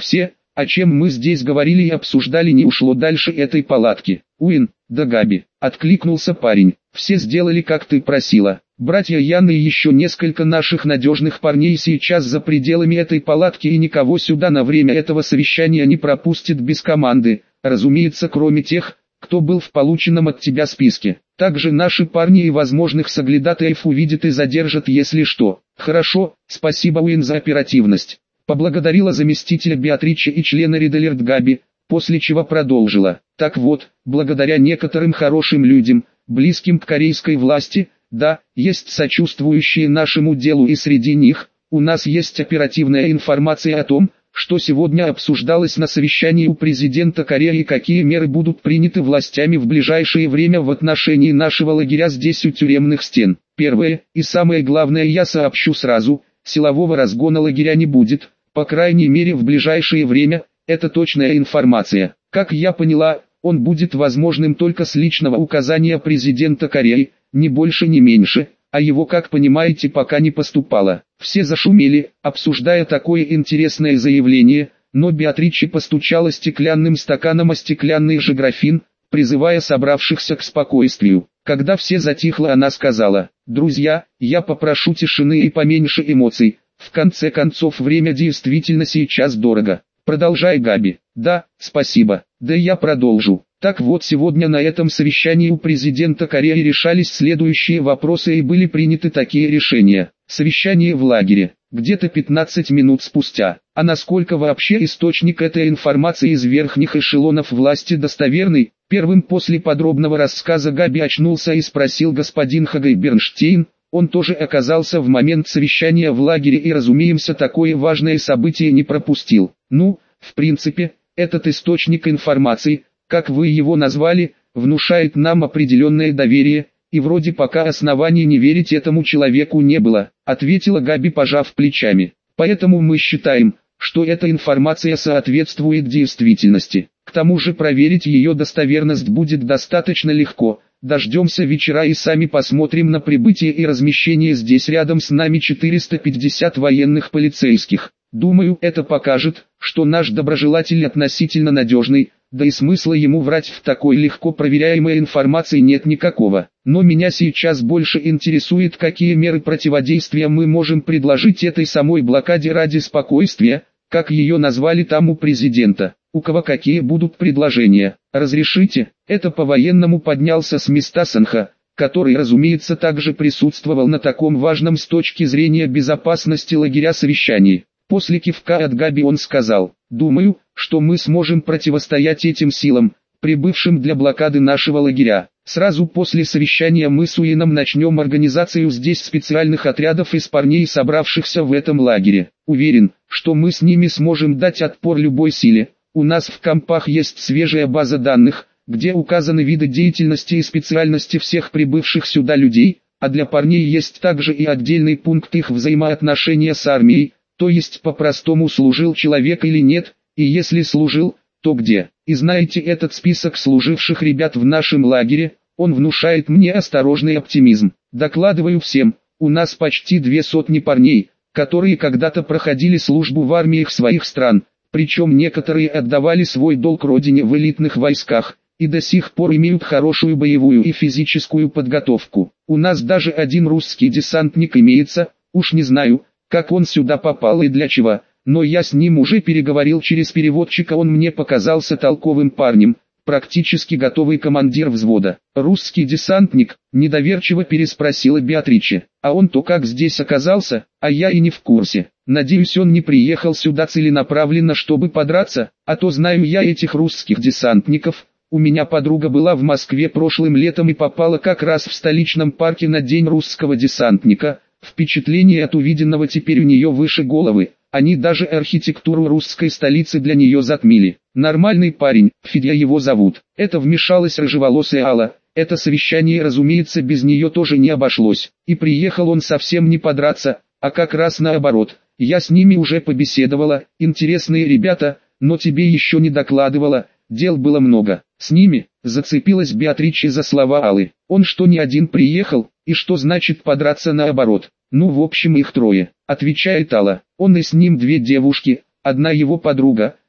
о чем мы здесь говорили и обсуждали, не ушло дальше этой палатки. Уин, да Габи, откликнулся парень, все сделали как ты просила. Братья Ян и еще несколько наших надежных парней сейчас за пределами этой палатки, и никого сюда на время этого совещания не пропустит без команды, разумеется, кроме тех, кто был в полученном от тебя списке. Также наши парни и возможных соглядатаев увидят и задержат, если что. Хорошо, спасибо, Уин, за оперативность. Поблагодарила заместителя Беатриче и члена Риделерд Габи, после чего продолжила. Так вот, благодаря некоторым хорошим людям, близким к корейской власти, да, есть сочувствующие нашему делу, и среди них, у нас есть оперативная информация о том, что сегодня обсуждалось на совещании у президента Кореи и какие меры будут приняты властями в ближайшее время в отношении нашего лагеря здесь у тюремных стен. Первое, и самое главное, я сообщу сразу, силового разгона лагеря не будет, по крайней мере в ближайшее время, это точная информация. Как я поняла, он будет возможным только с личного указания президента Кореи, ни больше ни меньше, а его, как понимаете, пока не поступало. Все зашумели, обсуждая такое интересное заявление, но Беатриче постучала стеклянным стаканом о стеклянный же графин, призывая собравшихся к спокойствию. Когда все затихло, она сказала: «Друзья, я попрошу тишины и поменьше эмоций, в конце концов время действительно сейчас дорого». «Продолжай, Габи». «Да, спасибо. Да я продолжу». Так вот, сегодня на этом совещании у президента Кореи решались следующие вопросы и были приняты такие решения. Совещание в лагере. Где-то пятнадцать минут спустя. А насколько вообще источник этой информации из верхних эшелонов власти достоверный? Первым после подробного рассказа Габи очнулся и спросил господин Хагай Бернштейн. Он тоже оказался в момент совещания в лагере и, разумеется, такое важное событие не пропустил. Ну, в принципе, этот источник информации, как вы его назвали, внушает нам определенное доверие, и вроде пока оснований не верить этому человеку не было, ответила Габи, пожав плечами. Поэтому мы считаем, что эта информация соответствует действительности. К тому же проверить ее достоверность будет достаточно легко. Дождемся вечера и сами посмотрим на прибытие и размещение здесь рядом с нами четыреста пятьдесят военных полицейских. Думаю, это покажет, что наш доброжелатель относительно надежный, да и смысла ему врать в такой легко проверяемой информации нет никакого. Но меня сейчас больше интересует, какие меры противодействия мы можем предложить этой самой блокаде ради спокойствия, как ее назвали там у президента. У кого какие будут предложения? Разрешите? Это по-военному поднялся с места Санха, который, разумеется, также присутствовал на таком важном с точки зрения безопасности лагеря совещании. После кивка от Габи он сказал: «Думаю, что мы сможем противостоять этим силам, прибывшим для блокады нашего лагеря. Сразу после совещания мы с Уином начнем организацию здесь специальных отрядов из парней, собравшихся в этом лагере. Уверен, что мы с ними сможем дать отпор любой силе. У нас в компах есть свежая база данных, где указаны виды деятельности и специальности всех прибывших сюда людей, а для парней есть также и отдельный пункт их взаимоотношения с армией, то есть по-простому служил человек или нет, и если служил, то где. И знаете, этот список служивших ребят в нашем лагере, он внушает мне осторожный оптимизм. Докладываю всем, у нас почти две сотни парней, которые когда-то проходили службу в армиях своих стран, причем некоторые отдавали свой долг родине в элитных войсках, и до сих пор имеют хорошую боевую и физическую подготовку. У нас даже один русский десантник имеется, уж не знаю, как он сюда попал и для чего, но я с ним уже переговорил через переводчика, он мне показался толковым парнем, практически готовый командир взвода. «Русский десантник?» – недоверчиво переспросила Беатриче. «А он-то как здесь оказался, а я и не в курсе. Надеюсь, он не приехал сюда целенаправленно, чтобы подраться, а то знаю я этих русских десантников. У меня подруга была в Москве прошлым летом и попала как раз в столичном парке на день русского десантника. Впечатление от увиденного теперь у нее выше головы. Они даже архитектуру русской столицы для нее затмили. Нормальный парень, Федя его зовут». Это вмешалась рыжеволосая Алла. Это совещание, разумеется, без нее тоже не обошлось. И приехал он совсем не подраться, а как раз наоборот. Я с ними уже побеседовала, интересные ребята, но тебе еще не докладывала, дел было много. С ними, зацепилась Беатриче за слова Аллы. Он что, не один приехал, и что значит подраться наоборот? Ну, в общем, их трое, отвечает Алла. Он и с ним две девушки, одна его подруга,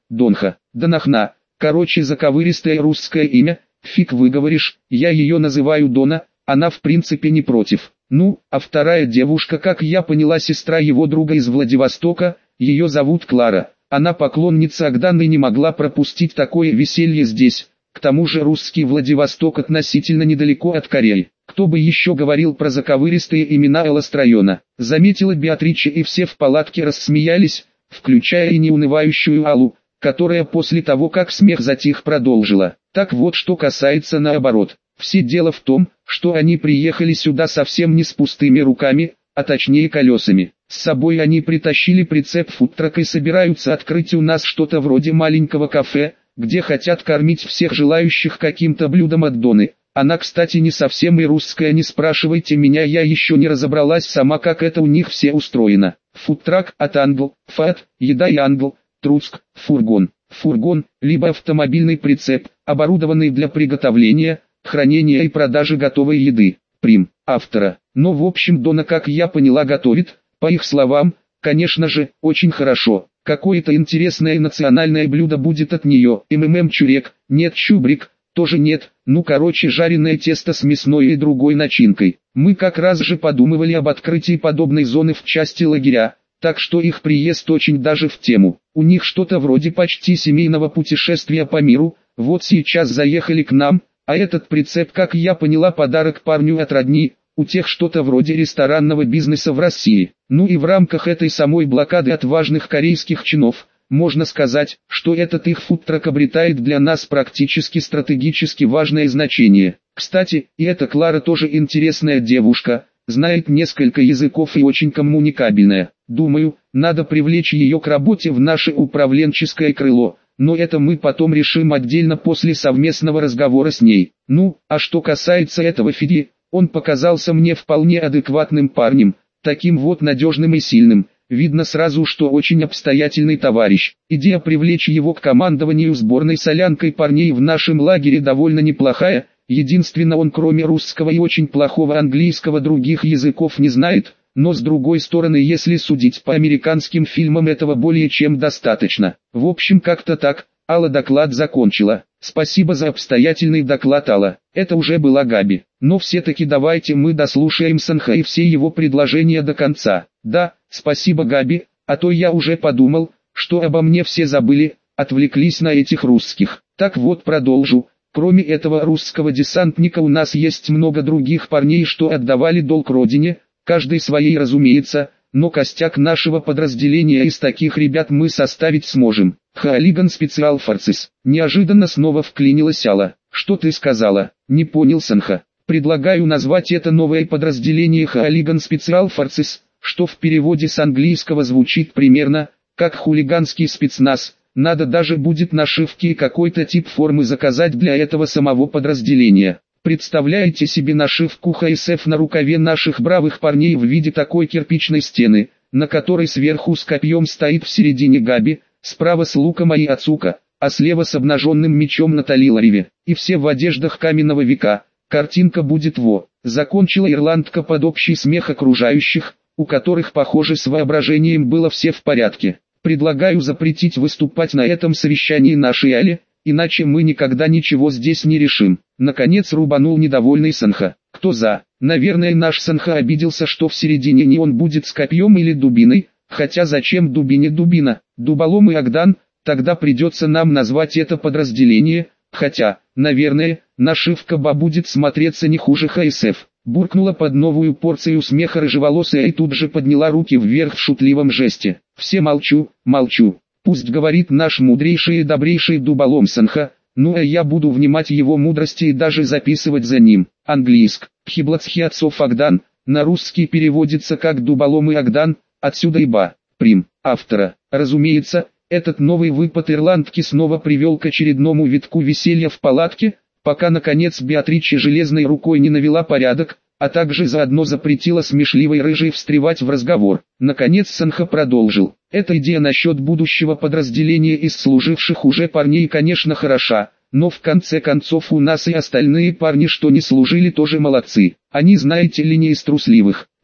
Донха, да нахна, короче заковыристое русское имя, фиг выговоришь, я ее называю Дона, она в принципе не против. Ну, а вторая девушка, как я поняла, сестра его друга из Владивостока, ее зовут Клара. Она поклонница Агданы и не могла пропустить такое веселье здесь. К тому же русский Владивосток относительно недалеко от Кореи. Кто бы еще говорил про заковыристые имена Эластрайона? Заметила Беатрича, и все в палатке рассмеялись, включая и неунывающую Аллу, которая после того, как смех затих, продолжила. Так вот, что касается наоборот. Все дело в том, что они приехали сюда совсем не с пустыми руками, а точнее колесами. С собой они притащили прицеп фудтрака и собираются открыть у нас что-то вроде маленького кафе, где хотят кормить всех желающих каким-то блюдом от Доны. Она, кстати, не совсем и русская, не спрашивайте меня, я еще не разобралась сама, как это у них все устроено. Фудтрак от англ, фат, еда и англ, труск, фургон. Фургон, либо автомобильный прицеп, оборудованный для приготовления, хранения и продажи готовой еды. Прим. Автора. Но в общем Дона, как я поняла, готовит, по их словам, конечно же, очень хорошо. Какое-то интересное национальное блюдо будет от нее. МММ чурек, нет чубрик, тоже нет. Ну короче, жареное тесто с мясной и другой начинкой. Мы как раз же подумывали об открытии подобной зоны в части лагеря, так что их приезд очень даже в тему. У них что-то вроде почти семейного путешествия по миру. Вот сейчас заехали к нам, а этот прицеп, как я поняла, подарок парню от родни. У тех что-то вроде ресторанного бизнеса в России. Ну и в рамках этой самой блокады от важных корейских чинов, можно сказать, что этот их фудтрак обретает для нас практически стратегически важное значение. Кстати, и эта Клара тоже интересная девушка, знает несколько языков и очень коммуникабельная. Думаю, надо привлечь ее к работе в наше управленческое крыло, но это мы потом решим отдельно после совместного разговора с ней. Ну, а что касается этого Феди, он показался мне вполне адекватным парнем, таким вот надежным и сильным. Видно сразу, что очень обстоятельный товарищ. Идея привлечь его к командованию сборной солянкой парней в нашем лагере довольно неплохая. Единственно, он кроме русского и очень плохого английского других языков не знает, но с другой стороны, если судить по американским фильмам, этого более чем достаточно. В общем, как-то так. Алла доклад закончила. Спасибо за обстоятельный доклад, Алла. Это уже была Габи. Но все-таки давайте мы дослушаем Санха и все его предложения до конца. Да, спасибо, Габи, а то я уже подумал, что обо мне все забыли, отвлеклись на этих русских. Так вот, продолжу. Кроме этого русского десантника у нас есть много других парней, что отдавали долг родине, каждый своей, разумеется, но костяк нашего подразделения из таких ребят мы составить сможем. Хаалиган Специал Форцес. Неожиданно снова вклинилась Алла. Что ты сказала? Не понял, Санха. Предлагаю назвать это новое подразделение Хаалиган Специал Форцес, что в переводе с английского звучит примерно как хулиганский спецназ. Надо даже будет нашивки и какой-то тип формы заказать для этого самого подразделения. Представляете себе нашивку ха эс эф на рукаве наших бравых парней в виде такой кирпичной стены, на которой сверху с копьем стоит в середине Габи, справа с луком Айацука, а слева с обнаженным мечом Натали Лариве, и все в одеждах каменного века. Картинка будет во. Закончила ирландка под общий смех окружающих, у которых, похоже, с воображением было все в порядке. Предлагаю запретить выступать на этом совещании нашей Алле, иначе мы никогда ничего здесь не решим. Наконец рубанул недовольный Санха. Кто за? Наверное, наш Санха обиделся, что в середине не он будет с копьем или дубиной, хотя зачем дубине дубина? Дуболом и Агдан, тогда придется нам назвать это подразделение, хотя, наверное, нашивка Ба будет смотреться не хуже ха эс эф. Буркнула под новую порцию смеха рыжеволосая и тут же подняла руки вверх в шутливом жесте. Все молчу, молчу. Пусть говорит наш мудрейший и добрейший дуболом Санха, ну а я буду внимать его мудрости и даже записывать за ним. Английск. Пхиблацхиатсов Агдан, на русский переводится как дуболом и Агдан, отсюда и Ба. Прим. Автора. Разумеется, этот новый выпад ирландки снова привел к очередному витку веселья в палатке, пока наконец Беатрича железной рукой не навела порядок, а также заодно запретила смешливой рыжей встревать в разговор. Наконец Санха продолжил. Эта идея насчет будущего подразделения из служивших уже парней, конечно, хороша, но в конце концов у нас и остальные парни, что не служили, тоже молодцы. Они, знаете ли, не из трусливых.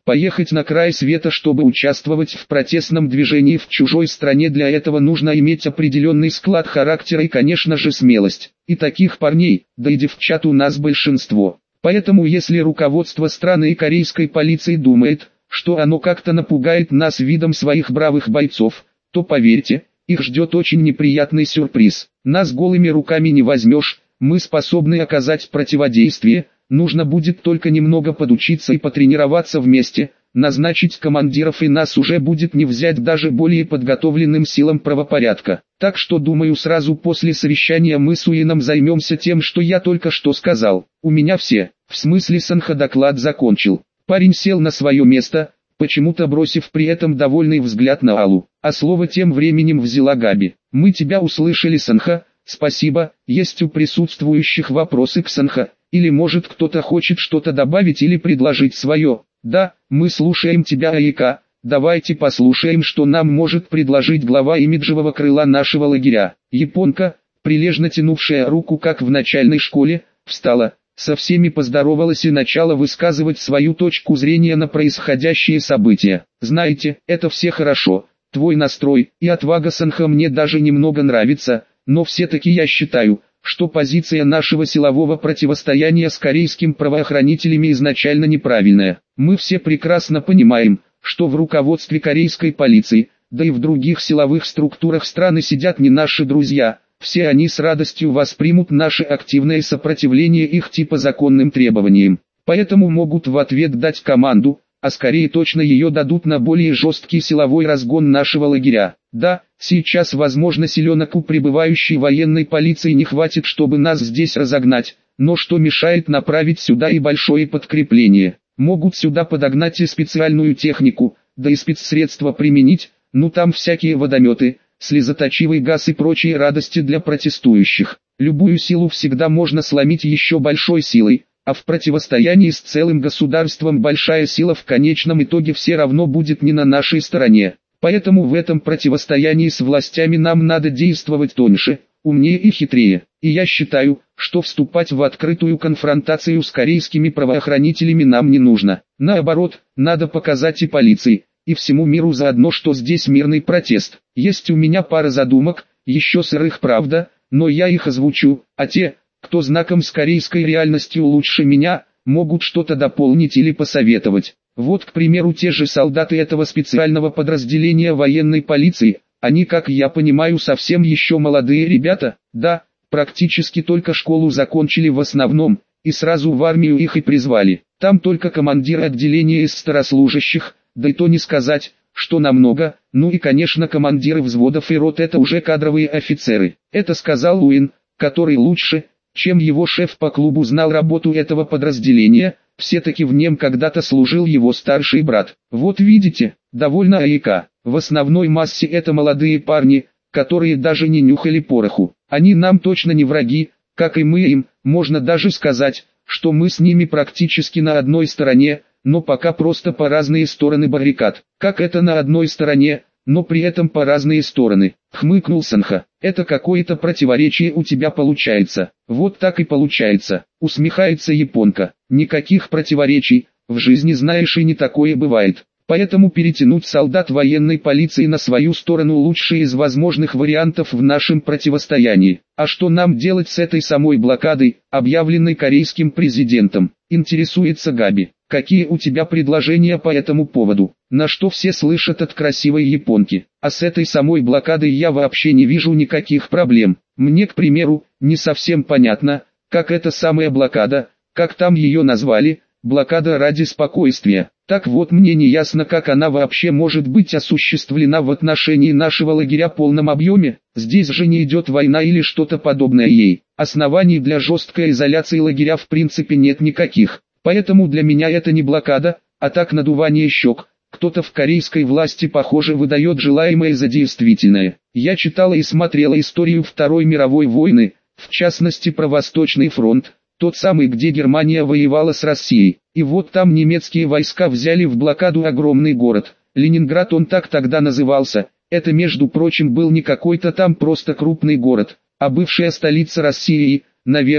Поехать на край света, чтобы участвовать в протестном движении в чужой стране, для этого нужно иметь определенный склад характера и, конечно же, смелость. И таких парней, да и девчат у нас большинство. Поэтому если руководство страны и корейской полиции думает, что оно как-то напугает нас видом своих бравых бойцов, то поверьте, их ждет очень неприятный сюрприз. Нас голыми руками не возьмешь, мы способны оказать противодействие. Нужно будет только немного подучиться и потренироваться вместе, назначить командиров, и нас уже будет не взять даже более подготовленным силам правопорядка. Так что думаю, сразу после совещания мы с Уином займемся тем, что я только что сказал. У меня все, в смысле Санха, доклад закончил. Парень сел на свое место, почему-то бросив при этом довольный взгляд на Аллу, а слово тем временем взяла Габи. Мы тебя услышали, Санха, спасибо. Есть у присутствующих вопросы к Санха? Или может кто-то хочет что-то добавить или предложить свое? Да, мы слушаем тебя, Айка. Давайте послушаем, что нам может предложить глава имиджевого крыла нашего лагеря. Японка, прилежно тянувшая руку как в начальной школе, встала, со всеми поздоровалась и начала высказывать свою точку зрения на происходящие события. Знаете, это все хорошо. Твой настрой и отвага, Санха, мне даже немного нравится, но все-таки я считаю, что позиция нашего силового противостояния с корейскими правоохранителями изначально неправильная. Мы все прекрасно понимаем, что в руководстве корейской полиции, да и в других силовых структурах страны сидят не наши друзья. Все они с радостью воспримут наше активное сопротивление их типа законным требованиям. Поэтому могут в ответ дать команду, а скорее точно ее дадут на более жесткий силовой разгон нашего лагеря. Да, сейчас возможно силенок у прибывающей военной полиции не хватит, чтобы нас здесь разогнать, но что мешает направить сюда и большое подкрепление? Могут сюда подогнать и специальную технику, да и спецсредства применить, ну там всякие водометы, слезоточивый газ и прочие радости для протестующих. Любую силу всегда можно сломить еще большой силой, а в противостоянии с целым государством большая сила в конечном итоге все равно будет не на нашей стороне. Поэтому в этом противостоянии с властями нам надо действовать тоньше, умнее и хитрее. И я считаю, что вступать в открытую конфронтацию с корейскими правоохранителями нам не нужно. Наоборот, надо показать и полиции, и всему миру заодно, что здесь мирный протест. Есть у меня пара задумок, еще сырых, правда, но я их озвучу, а те, кто знаком с корейской реальностью лучше меня, могут что-то дополнить или посоветовать. Вот, к примеру, те же солдаты этого специального подразделения военной полиции, они, как я понимаю, совсем еще молодые ребята, да, практически только школу закончили в основном, и сразу в армию их и призвали. Там только командир отделения из старослужащих, да и то не сказать, что намного, ну и конечно командиры взводов и рот — это уже кадровые офицеры. Это сказал Уин, который лучше, чем его шеф по клубу, знал работу этого подразделения, все-таки в нем когда-то служил его старший брат. Вот видите, довольно Айка. В основной массе это молодые парни, которые даже не нюхали пороху. Они нам точно не враги, как и мы им. Можно даже сказать, что мы с ними практически на одной стороне, но пока просто по разные стороны баррикад. Как это на одной стороне, но при этом по разные стороны? Хмыкнул Санха. Это какое-то противоречие у тебя получается. Вот так и получается. Усмехается японка. Никаких противоречий, в жизни знаешь и не такое бывает. Поэтому перетянуть солдат военной полиции на свою сторону лучший из возможных вариантов в нашем противостоянии. А что нам делать с этой самой блокадой, объявленной корейским президентом? Интересуется Габи. Какие у тебя предложения по этому поводу? На что все слышат от красивой японки. А с этой самой блокадой я вообще не вижу никаких проблем. Мне, к примеру, не совсем понятно, как эта самая блокада, как там ее назвали, блокада ради спокойствия. Так вот, мне не ясно, как она вообще может быть осуществлена в отношении нашего лагеря в полном объеме. Здесь же не идет война или что-то подобное ей. Оснований для жесткой изоляции лагеря в принципе нет никаких. Поэтому для меня это не блокада, а так надувание щек. Кто-то в корейской власти, похоже, выдает желаемое за действительное. Я читала и смотрела историю Второй мировой войны, в частности про Восточный фронт, тот самый, где Германия воевала с Россией. И вот там немецкие войска взяли в блокаду огромный город. Ленинград он так тогда назывался. Это, между прочим, был не какой-то там просто крупный город, а бывшая столица России. Наверное,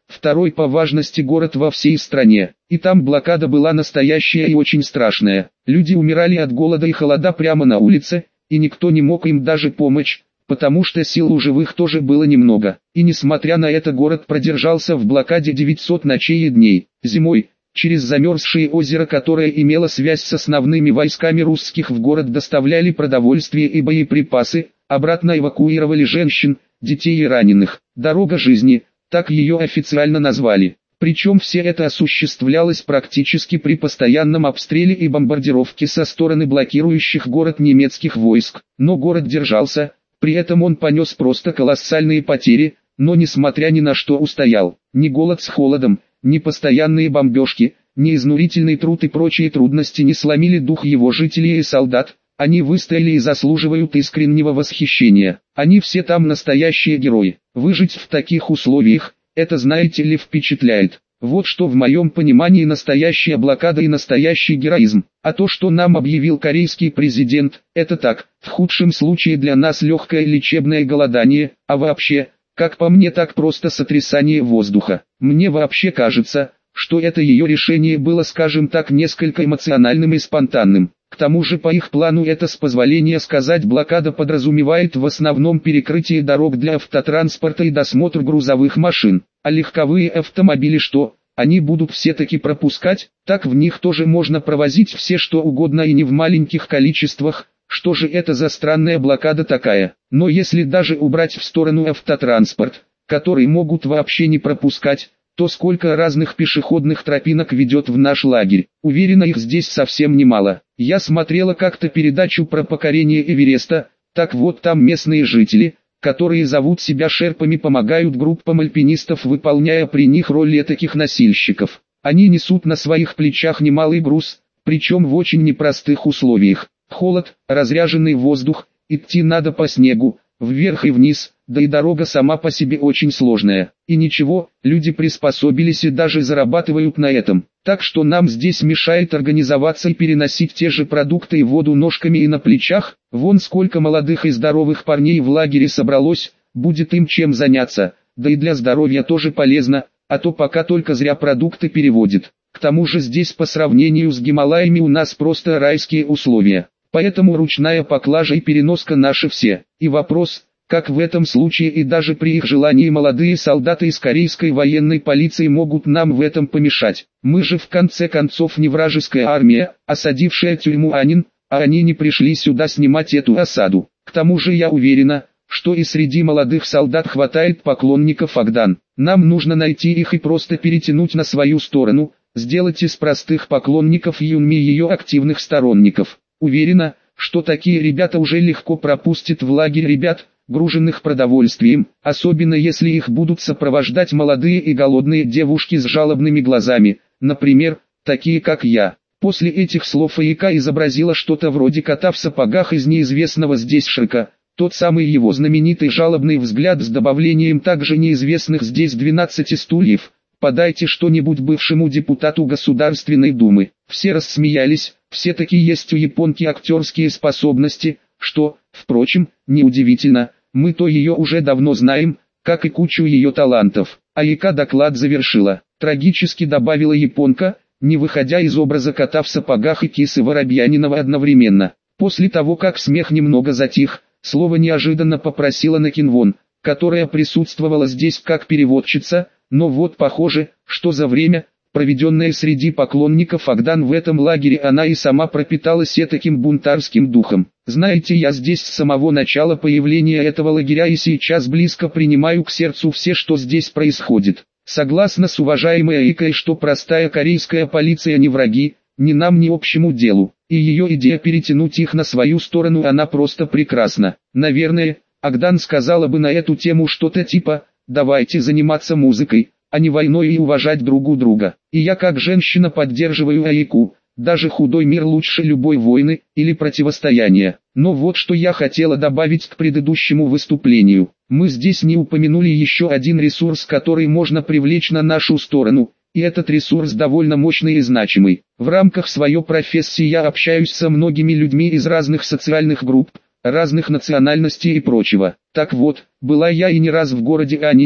второй по важности город во всей стране. И там блокада была настоящая и очень страшная. Люди умирали от голода и холода прямо на улице, и никто не мог им даже помочь, потому что сил у живых тоже было немного. И несмотря на это город продержался в блокаде девятьсот ночей и дней. Зимой, через замерзшее озеро, которое имело связь с основными войсками русских, в город доставляли продовольствие и боеприпасы, обратно эвакуировали женщин, детей и раненых. Дорога жизни, так ее официально назвали. Причем все это осуществлялось практически при постоянном обстреле и бомбардировке со стороны блокирующих город немецких войск. Но город держался, при этом он понес просто колоссальные потери, но несмотря ни на что устоял. Ни голод с холодом, ни постоянные бомбежки, ни изнурительный труд и прочие трудности не сломили дух его жителей и солдат. Они выстояли и заслуживают искреннего восхищения. Они все там настоящие герои. Выжить в таких условиях, это, знаете ли, впечатляет. Вот что в моем понимании настоящая блокада и настоящий героизм. А то, что нам объявил корейский президент, это так, в худшем случае для нас легкое лечебное голодание, а вообще, как по мне, так просто сотрясание воздуха. Мне вообще кажется, что это ее решение было, скажем так, несколько эмоциональным и спонтанным. К тому же по их плану это, с позволения сказать, блокада подразумевает в основном перекрытие дорог для автотранспорта и досмотр грузовых машин. А легковые автомобили что, они будут все-таки пропускать? Так в них тоже можно провозить все что угодно и не в маленьких количествах. Что же это за странная блокада такая? Но если даже убрать в сторону автотранспорт, который могут вообще не пропускать, то сколько разных пешеходных тропинок ведет в наш лагерь. Уверена, их здесь совсем немало. Я смотрела как-то передачу про покорение Эвереста, так вот там местные жители, которые зовут себя шерпами, помогают группам альпинистов, выполняя при них роль таких носильщиков. Они несут на своих плечах немалый груз, причем в очень непростых условиях. Холод, разряженный воздух, идти надо по снегу, вверх и вниз, да и дорога сама по себе очень сложная. И ничего, люди приспособились и даже зарабатывают на этом. Так что нам здесь мешает организоваться и переносить те же продукты и воду ножками и на плечах. Вон сколько молодых и здоровых парней в лагере собралось, будет им чем заняться, да и для здоровья тоже полезно, а то пока только зря продукты переводит. К тому же здесь по сравнению с Гималаями у нас просто райские условия. Поэтому ручная поклажа и переноска наши все. И вопрос, как в этом случае и даже при их желании молодые солдаты из корейской военной полиции могут нам в этом помешать. Мы же в конце концов не вражеская армия, осадившая тюрьму Анин, а они не пришли сюда снимать эту осаду. К тому же я уверена, что и среди молодых солдат хватает поклонников Агдан. Нам нужно найти их и просто перетянуть на свою сторону, сделать из простых поклонников Юнми ее активных сторонников. Уверена, что такие ребята уже легко пропустят в лагерь ребят, груженных продовольствием, особенно если их будут сопровождать молодые и голодные девушки с жалобными глазами, например, такие как я. После этих слов Ика изобразила что-то вроде кота в сапогах из неизвестного здесь Шрека, тот самый его знаменитый жалобный взгляд с добавлением также неизвестных здесь двенадцати стульев. Подайте что-нибудь бывшему депутату Государственной Думы. Все рассмеялись, все-таки есть у японки актерские способности, что, впрочем, неудивительно, мы-то ее уже давно знаем, как и кучу ее талантов. Ика доклад завершила. Трагически добавила японка, не выходя из образа кота в сапогах и кисы Воробьянинова одновременно. После того, как смех немного затих, слово неожиданно попросила Накинвон, которая присутствовала здесь как переводчица. Но вот похоже, что за время, проведенное среди поклонников Агдан в этом лагере, она и сама пропиталась таким бунтарским духом. Знаете, я здесь с самого начала появления этого лагеря и сейчас близко принимаю к сердцу все, что здесь происходит. Согласна с уважаемой Икой, что простая корейская полиция не враги, ни нам, ни общему делу. И ее идея перетянуть их на свою сторону, она просто прекрасна. Наверное, Агдан сказала бы на эту тему что-то типа: давайте заниматься музыкой, а не войной, и уважать друг друга. И я как женщина поддерживаю Айку, даже худой мир лучше любой войны или противостояния. Но вот что я хотела добавить к предыдущему выступлению. Мы здесь не упомянули еще один ресурс, который можно привлечь на нашу сторону, и этот ресурс довольно мощный и значимый. В рамках своей профессии я общаюсь со многими людьми из разных социальных групп, разных национальностей и прочего. Так вот, была я и не раз в городе Анине,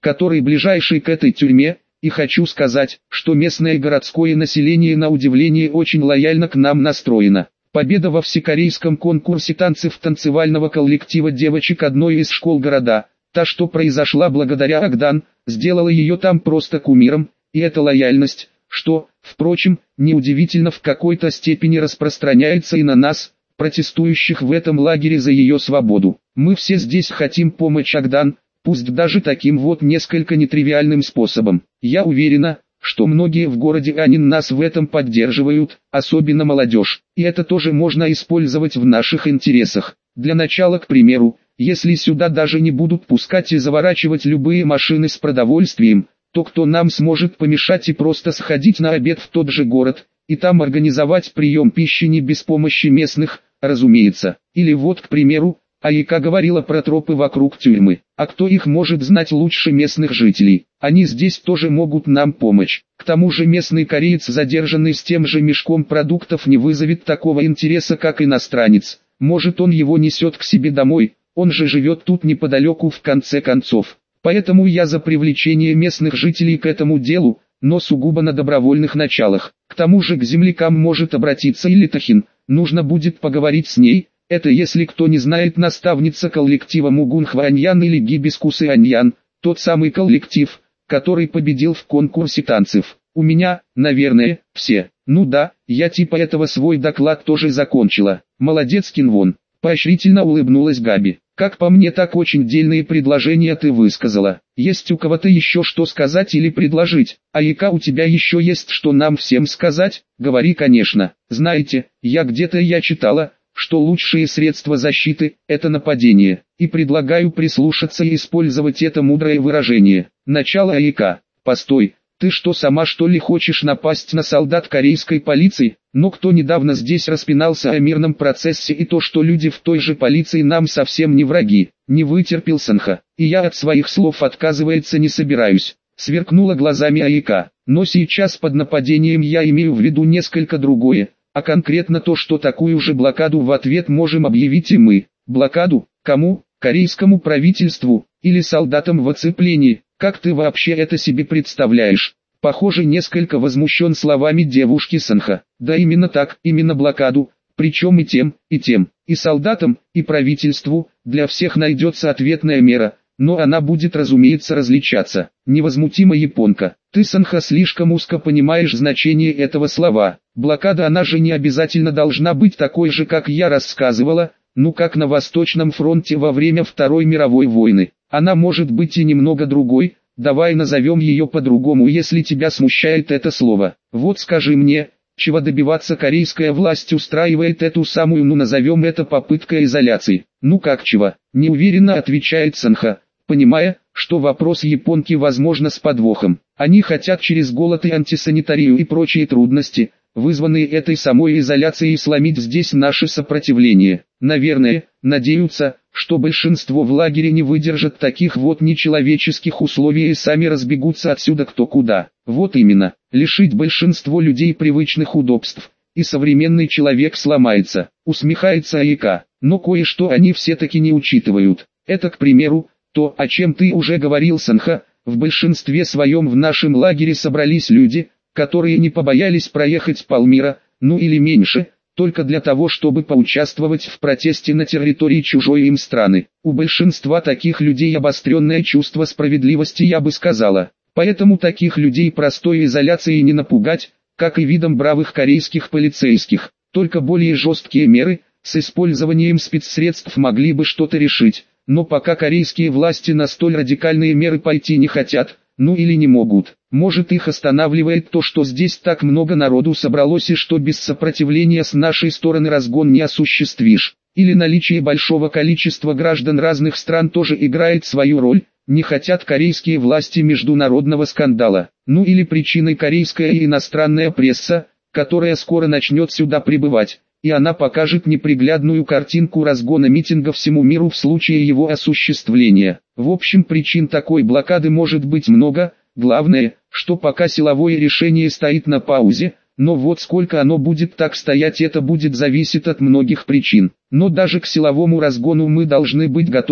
который ближайший к этой тюрьме, и хочу сказать, что местное городское население на удивление очень лояльно к нам настроено. Победа во всекорейском конкурсе танцев танцевального коллектива девочек одной из школ города, та, что произошла благодаря Агдан, сделала ее там просто кумиром, и эта лояльность, что, впрочем, неудивительно в какой-то степени распространяется и на нас, протестующих в этом лагере за ее свободу. Мы все здесь хотим помочь Агдан, пусть даже таким вот несколько нетривиальным способом. Я уверена, что многие в городе Анин нас в этом поддерживают, особенно молодежь. И это тоже можно использовать в наших интересах. Для начала, к примеру, если сюда даже не будут пускать и заворачивать любые машины с продовольствием, то кто нам сможет помешать и просто сходить на обед в тот же город, и там организовать прием пищи не без помощи местных, разумеется. Или вот, к примеру, Айка говорила про тропы вокруг тюрьмы. А кто их может знать лучше местных жителей? Они здесь тоже могут нам помочь. К тому же местный кореец, задержанный с тем же мешком продуктов, не вызовет такого интереса, как иностранец. Может, он его несет к себе домой, он же живет тут неподалеку в конце концов. Поэтому я за привлечение местных жителей к этому делу, но сугубо на добровольных началах. К тому же к землякам может обратиться и Литахин, нужно будет поговорить с ней. Это, если кто не знает, наставница коллектива Мугунхва Аньян или Гибискусы Аньян, тот самый коллектив, который победил в конкурсе танцев. У меня, наверное, все. Ну да, я типа этого свой доклад тоже закончила. Молодец, Кинвон. Поощрительно улыбнулась Габи. Как по мне, так очень дельные предложения ты высказала. Есть у кого-то еще что сказать или предложить? Айка, у тебя еще есть что нам всем сказать? Говори, конечно. Знаете, я где-то я читала, что лучшие средства защиты – это нападение, и предлагаю прислушаться и использовать это мудрое выражение. Начало. Айка. Постой, ты что, сама что ли хочешь напасть на солдат корейской полиции? Но кто недавно здесь распинался о мирном процессе и то, что люди в той же полиции нам совсем не враги? Не вытерпел Санха, и я от своих слов отказываться не собираюсь. Сверкнула глазами Айка. Но сейчас под нападением я имею в виду несколько другое. А конкретно то, что такую же блокаду в ответ можем объявить и мы. Блокаду? Кому? Корейскому правительству? Или солдатам в оцеплении? Как ты вообще это себе представляешь? Похоже, несколько возмущен словами девушки Санха. Да именно так, именно блокаду. Причем и тем, и тем. И солдатам, и правительству. Для всех найдется ответная мера. Но она будет, разумеется, различаться. Невозмутима японка. Ты, Санха, слишком узко понимаешь значение этого слова. Блокада, она же не обязательно должна быть такой же, как я рассказывала, ну как на Восточном фронте во время Второй мировой войны. Она может быть и немного другой, давай назовем ее по-другому, если тебя смущает это слово. Вот скажи мне, чего добиваться корейская власть устраивает эту самую, ну назовем это попыткой изоляции. Ну как чего? Неуверенно отвечает Санха, понимая, что вопрос японки возможно с подвохом. Они хотят через голод и антисанитарию и прочие трудности, вызванные этой самой изоляцией, сломить здесь наше сопротивление. Наверное, надеются, что большинство в лагере не выдержат таких вот нечеловеческих условий и сами разбегутся отсюда кто куда. Вот именно, лишить большинство людей привычных удобств, и современный человек сломается, усмехается Айка. Но кое-что они все-таки не учитывают. Это, к примеру, то, о чем ты уже говорил, Санха, в большинстве своем в нашем лагере собрались люди, которые не побоялись проехать полмира, ну или меньше, только для того, чтобы поучаствовать в протесте на территории чужой им страны. У большинства таких людей обостренное чувство справедливости, я бы сказала. Поэтому таких людей простой изоляцией не напугать, как и видом бравых корейских полицейских. Только более жесткие меры, с использованием спецсредств могли бы что-то решить. Но пока корейские власти на столь радикальные меры пойти не хотят, ну или не могут. Может, их останавливает то, что здесь так много народу собралось и что без сопротивления с нашей стороны разгон не осуществишь. Или наличие большого количества граждан разных стран тоже играет свою роль, не хотят корейские власти международного скандала. Ну или причиной корейская и иностранная пресса, которая скоро начнет сюда прибывать, и она покажет неприглядную картинку разгона митинга всему миру в случае его осуществления. В общем, причин такой блокады может быть много, главное, что пока силовое решение стоит на паузе, но вот сколько оно будет так стоять, это будет зависеть от многих причин. Но даже к силовому разгону мы должны быть готовы,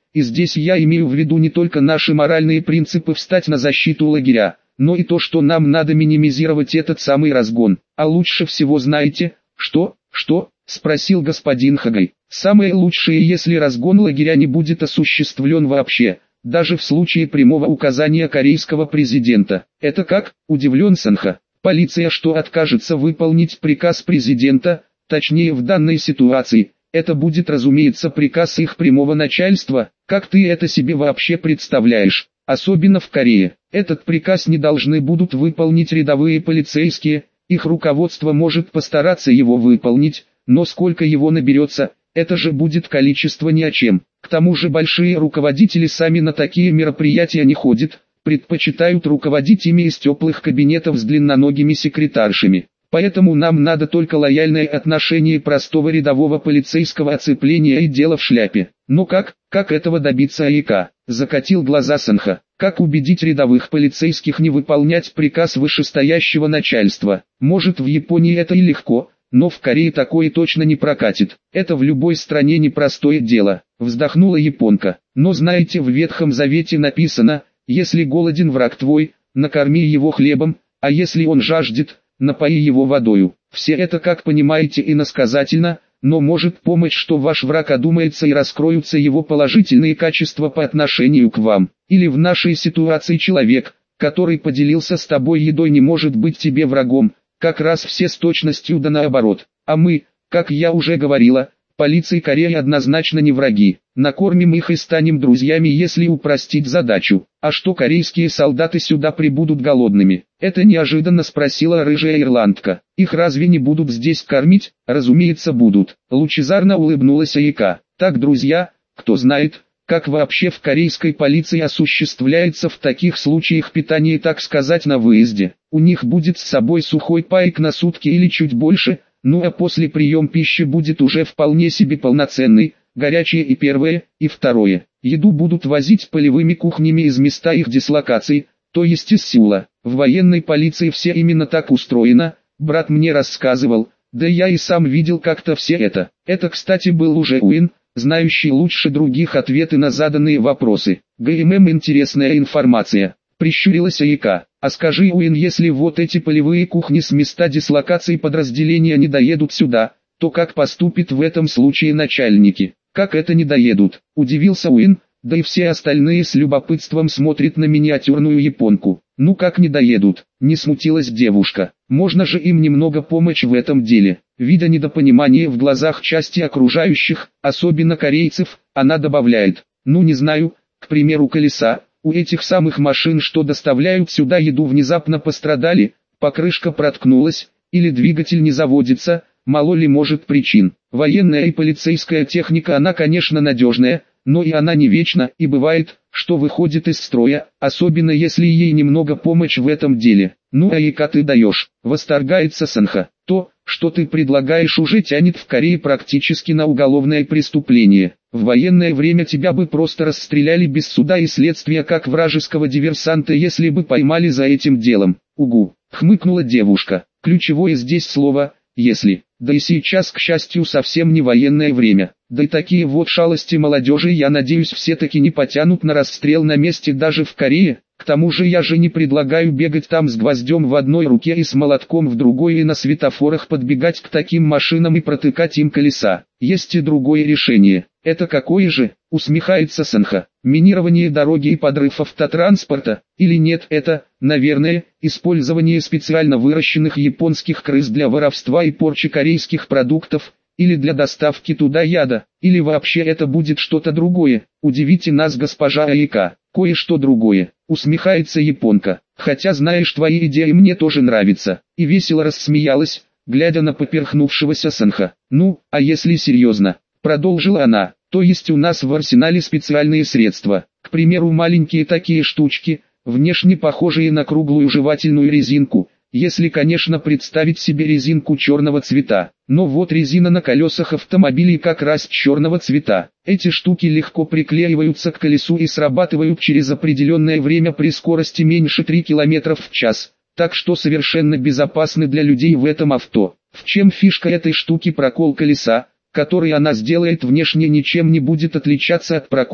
и здесь я имею в виду не только наши моральные принципы встать на защиту лагеря, но и то, что нам надо минимизировать этот самый разгон. А лучше всего знаете, что, что, спросил господин Хагай. Самое лучшее, если разгон лагеря не будет осуществлен вообще, даже в случае прямого указания корейского президента. Это как? Удивлен Санха. Полиция что, откажется выполнить приказ президента, точнее в данной ситуации, это будет, разумеется, приказ их прямого начальства. Как ты это себе вообще представляешь? Особенно в Корее. Этот приказ не должны будут выполнить рядовые полицейские, их руководство может постараться его выполнить, но сколько его наберется, это же будет количество ни о чем. К тому же большие руководители сами на такие мероприятия не ходят, предпочитают руководить ими из теплых кабинетов с длинноногими секретаршами. Поэтому нам надо только лояльное отношение простого рядового полицейского оцепления и дело в шляпе. Но как, как этого добиться, АИК? Закатил глаза Санха. Как убедить рядовых полицейских не выполнять приказ вышестоящего начальства? Может, в Японии это и легко, но в Корее такое точно не прокатит. Это в любой стране непростое дело. Вздохнула японка. Но знаете, в Ветхом Завете написано: если голоден враг твой, накорми его хлебом, а если он жаждет, напои его водою. Все это, как понимаете, иносказательно, но может помочь, что ваш враг одумается и раскроются его положительные качества по отношению к вам. Или в нашей ситуации человек, который поделился с тобой едой, не может быть тебе врагом, как раз все с точностью да наоборот. А мы, как я уже говорила, полиции Кореи однозначно не враги. Накормим их и станем друзьями, если упростить задачу. А что, корейские солдаты сюда прибудут голодными? Это неожиданно спросила рыжая ирландка. Их разве не будут здесь кормить? Разумеется, будут. Лучезарно улыбнулась АИК. Так, друзья, кто знает, как вообще в корейской полиции осуществляется в таких случаях питание, так сказать, на выезде. У них будет с собой сухой пайк на сутки или чуть больше, ну а после прием пищи будет уже вполне себе полноценный, горячее и первое, и второе. Еду будут возить полевыми кухнями из места их дислокации, то есть из Сеула. В военной полиции все именно так устроено, брат мне рассказывал, да я и сам видел как-то все это. Это, кстати, был уже Уин, знающий лучше других ответы на заданные вопросы. ГММ, интересная информация. Прищурилась АИК. А скажи, Уин, если вот эти полевые кухни с места дислокации подразделения не доедут сюда, то как поступят в этом случае начальники? Как это не доедут? Удивился Уин, да и все остальные с любопытством смотрят на миниатюрную японку. Ну как не доедут? Не смутилась девушка. Можно же им немного помочь в этом деле. Видя недопонимание в глазах части окружающих, особенно корейцев, она добавляет: ну не знаю, к примеру, колеса у этих самых машин, что доставляют сюда еду, внезапно пострадали, покрышка проткнулась, или двигатель не заводится, мало ли может причин. Военная и полицейская техника, она, конечно, надежная, но и она не вечна, и бывает, что выходит из строя, особенно если ей немного помочь в этом деле. Ну АИК ты даешь, восторгается Санха. То, что ты предлагаешь, уже тянет в Корее практически на уголовное преступление. В военное время тебя бы просто расстреляли без суда и следствия, как вражеского диверсанта, если бы поймали за этим делом. Угу, хмыкнула девушка. Ключевое здесь слово «если». Да и сейчас, к счастью, совсем не военное время. Да и такие вот шалости молодежи, я надеюсь, все-таки не потянут на расстрел на месте даже в Корее. К тому же я же не предлагаю бегать там с гвоздем в одной руке и с молотком в другой, и на светофорах подбегать к таким машинам и протыкать им колеса. Есть и другое решение. Это какое же? Усмехается Санха. Минирование дороги и подрыв автотранспорта? Или нет, это, наверное, использование специально выращенных японских крыс для воровства и порчи корейских продуктов, или для доставки туда яда, или вообще это будет что-то другое. Удивите нас, госпожа АИК. Кое-что другое, усмехается японка. Хотя, знаешь, твои идеи мне тоже нравятся. И весело рассмеялась, глядя на поперхнувшегося Санха. Ну, а если серьезно? Продолжила она. То есть у нас в арсенале специальные средства. К примеру, маленькие такие штучки, внешне похожие на круглую жевательную резинку. Если, конечно, представить себе резинку черного цвета. Но вот резина на колесах автомобилей как раз черного цвета. Эти штуки легко приклеиваются к колесу и срабатывают через определенное время при скорости меньше трёх километров в час. Так что совершенно безопасны для людей в этом авто. В чем фишка этой штуки? Прокол колеса, который она сделает, внешне ничем не будет отличаться от прокола,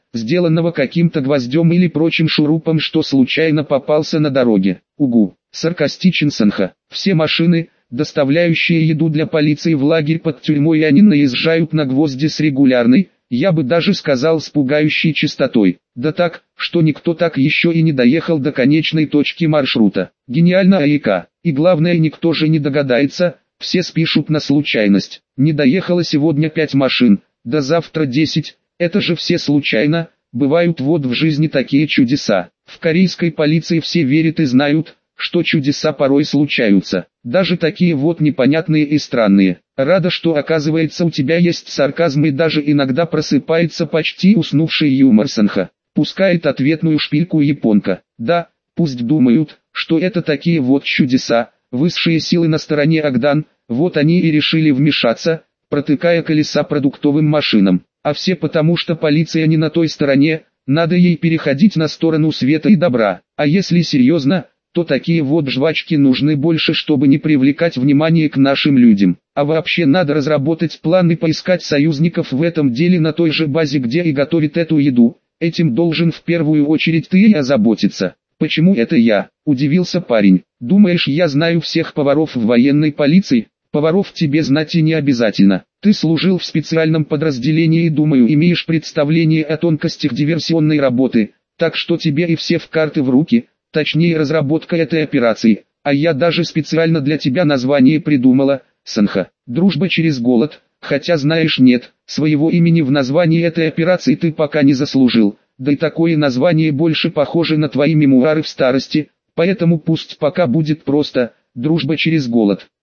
сделанного каким-то гвоздем или прочим шурупом, что случайно попался на дороге. Угу, саркастичен Санха. Все машины, доставляющие еду для полиции в лагерь под тюрьмой, они наезжают на гвозди с регулярной, я бы даже сказал с пугающей частотой. Да так, что никто так еще и не доехал до конечной точки маршрута. Гениально АИК. И главное, никто же не догадается, все спишут на случайность. Не доехало сегодня пять машин, да завтра десять, это же все случайно, бывают вот в жизни такие чудеса. В корейской полиции все верят и знают, что чудеса порой случаются, даже такие вот непонятные и странные. Рада, что оказывается у тебя есть сарказм и даже иногда просыпается почти уснувший юмор Санха. Пускает ответную шпильку японка. Да, пусть думают, что это такие вот чудеса, высшие силы на стороне Агдан, вот они и решили вмешаться, протыкая колеса продуктовым машинам. А все потому, что полиция не на той стороне, надо ей переходить на сторону света и добра. А если серьезно, то такие вот жвачки нужны больше, чтобы не привлекать внимание к нашим людям. А вообще надо разработать план и поискать союзников в этом деле на той же базе, где и готовит эту еду. Этим должен в первую очередь ты и озаботиться. Почему это я? Удивился парень. Думаешь, я знаю всех поваров в военной полиции? Поваров тебе знать и не обязательно. Ты служил в специальном подразделении и, думаю, имеешь представление о тонкостях диверсионной работы, так что тебе и все в карты в руки, точнее разработка этой операции. А я даже специально для тебя название придумала, Санха. Дружба через голод, хотя знаешь, нет, своего имени в названии этой операции ты пока не заслужил, да и такое название больше похоже на твои мемуары в старости, поэтому пусть пока будет просто «Дружба через голод».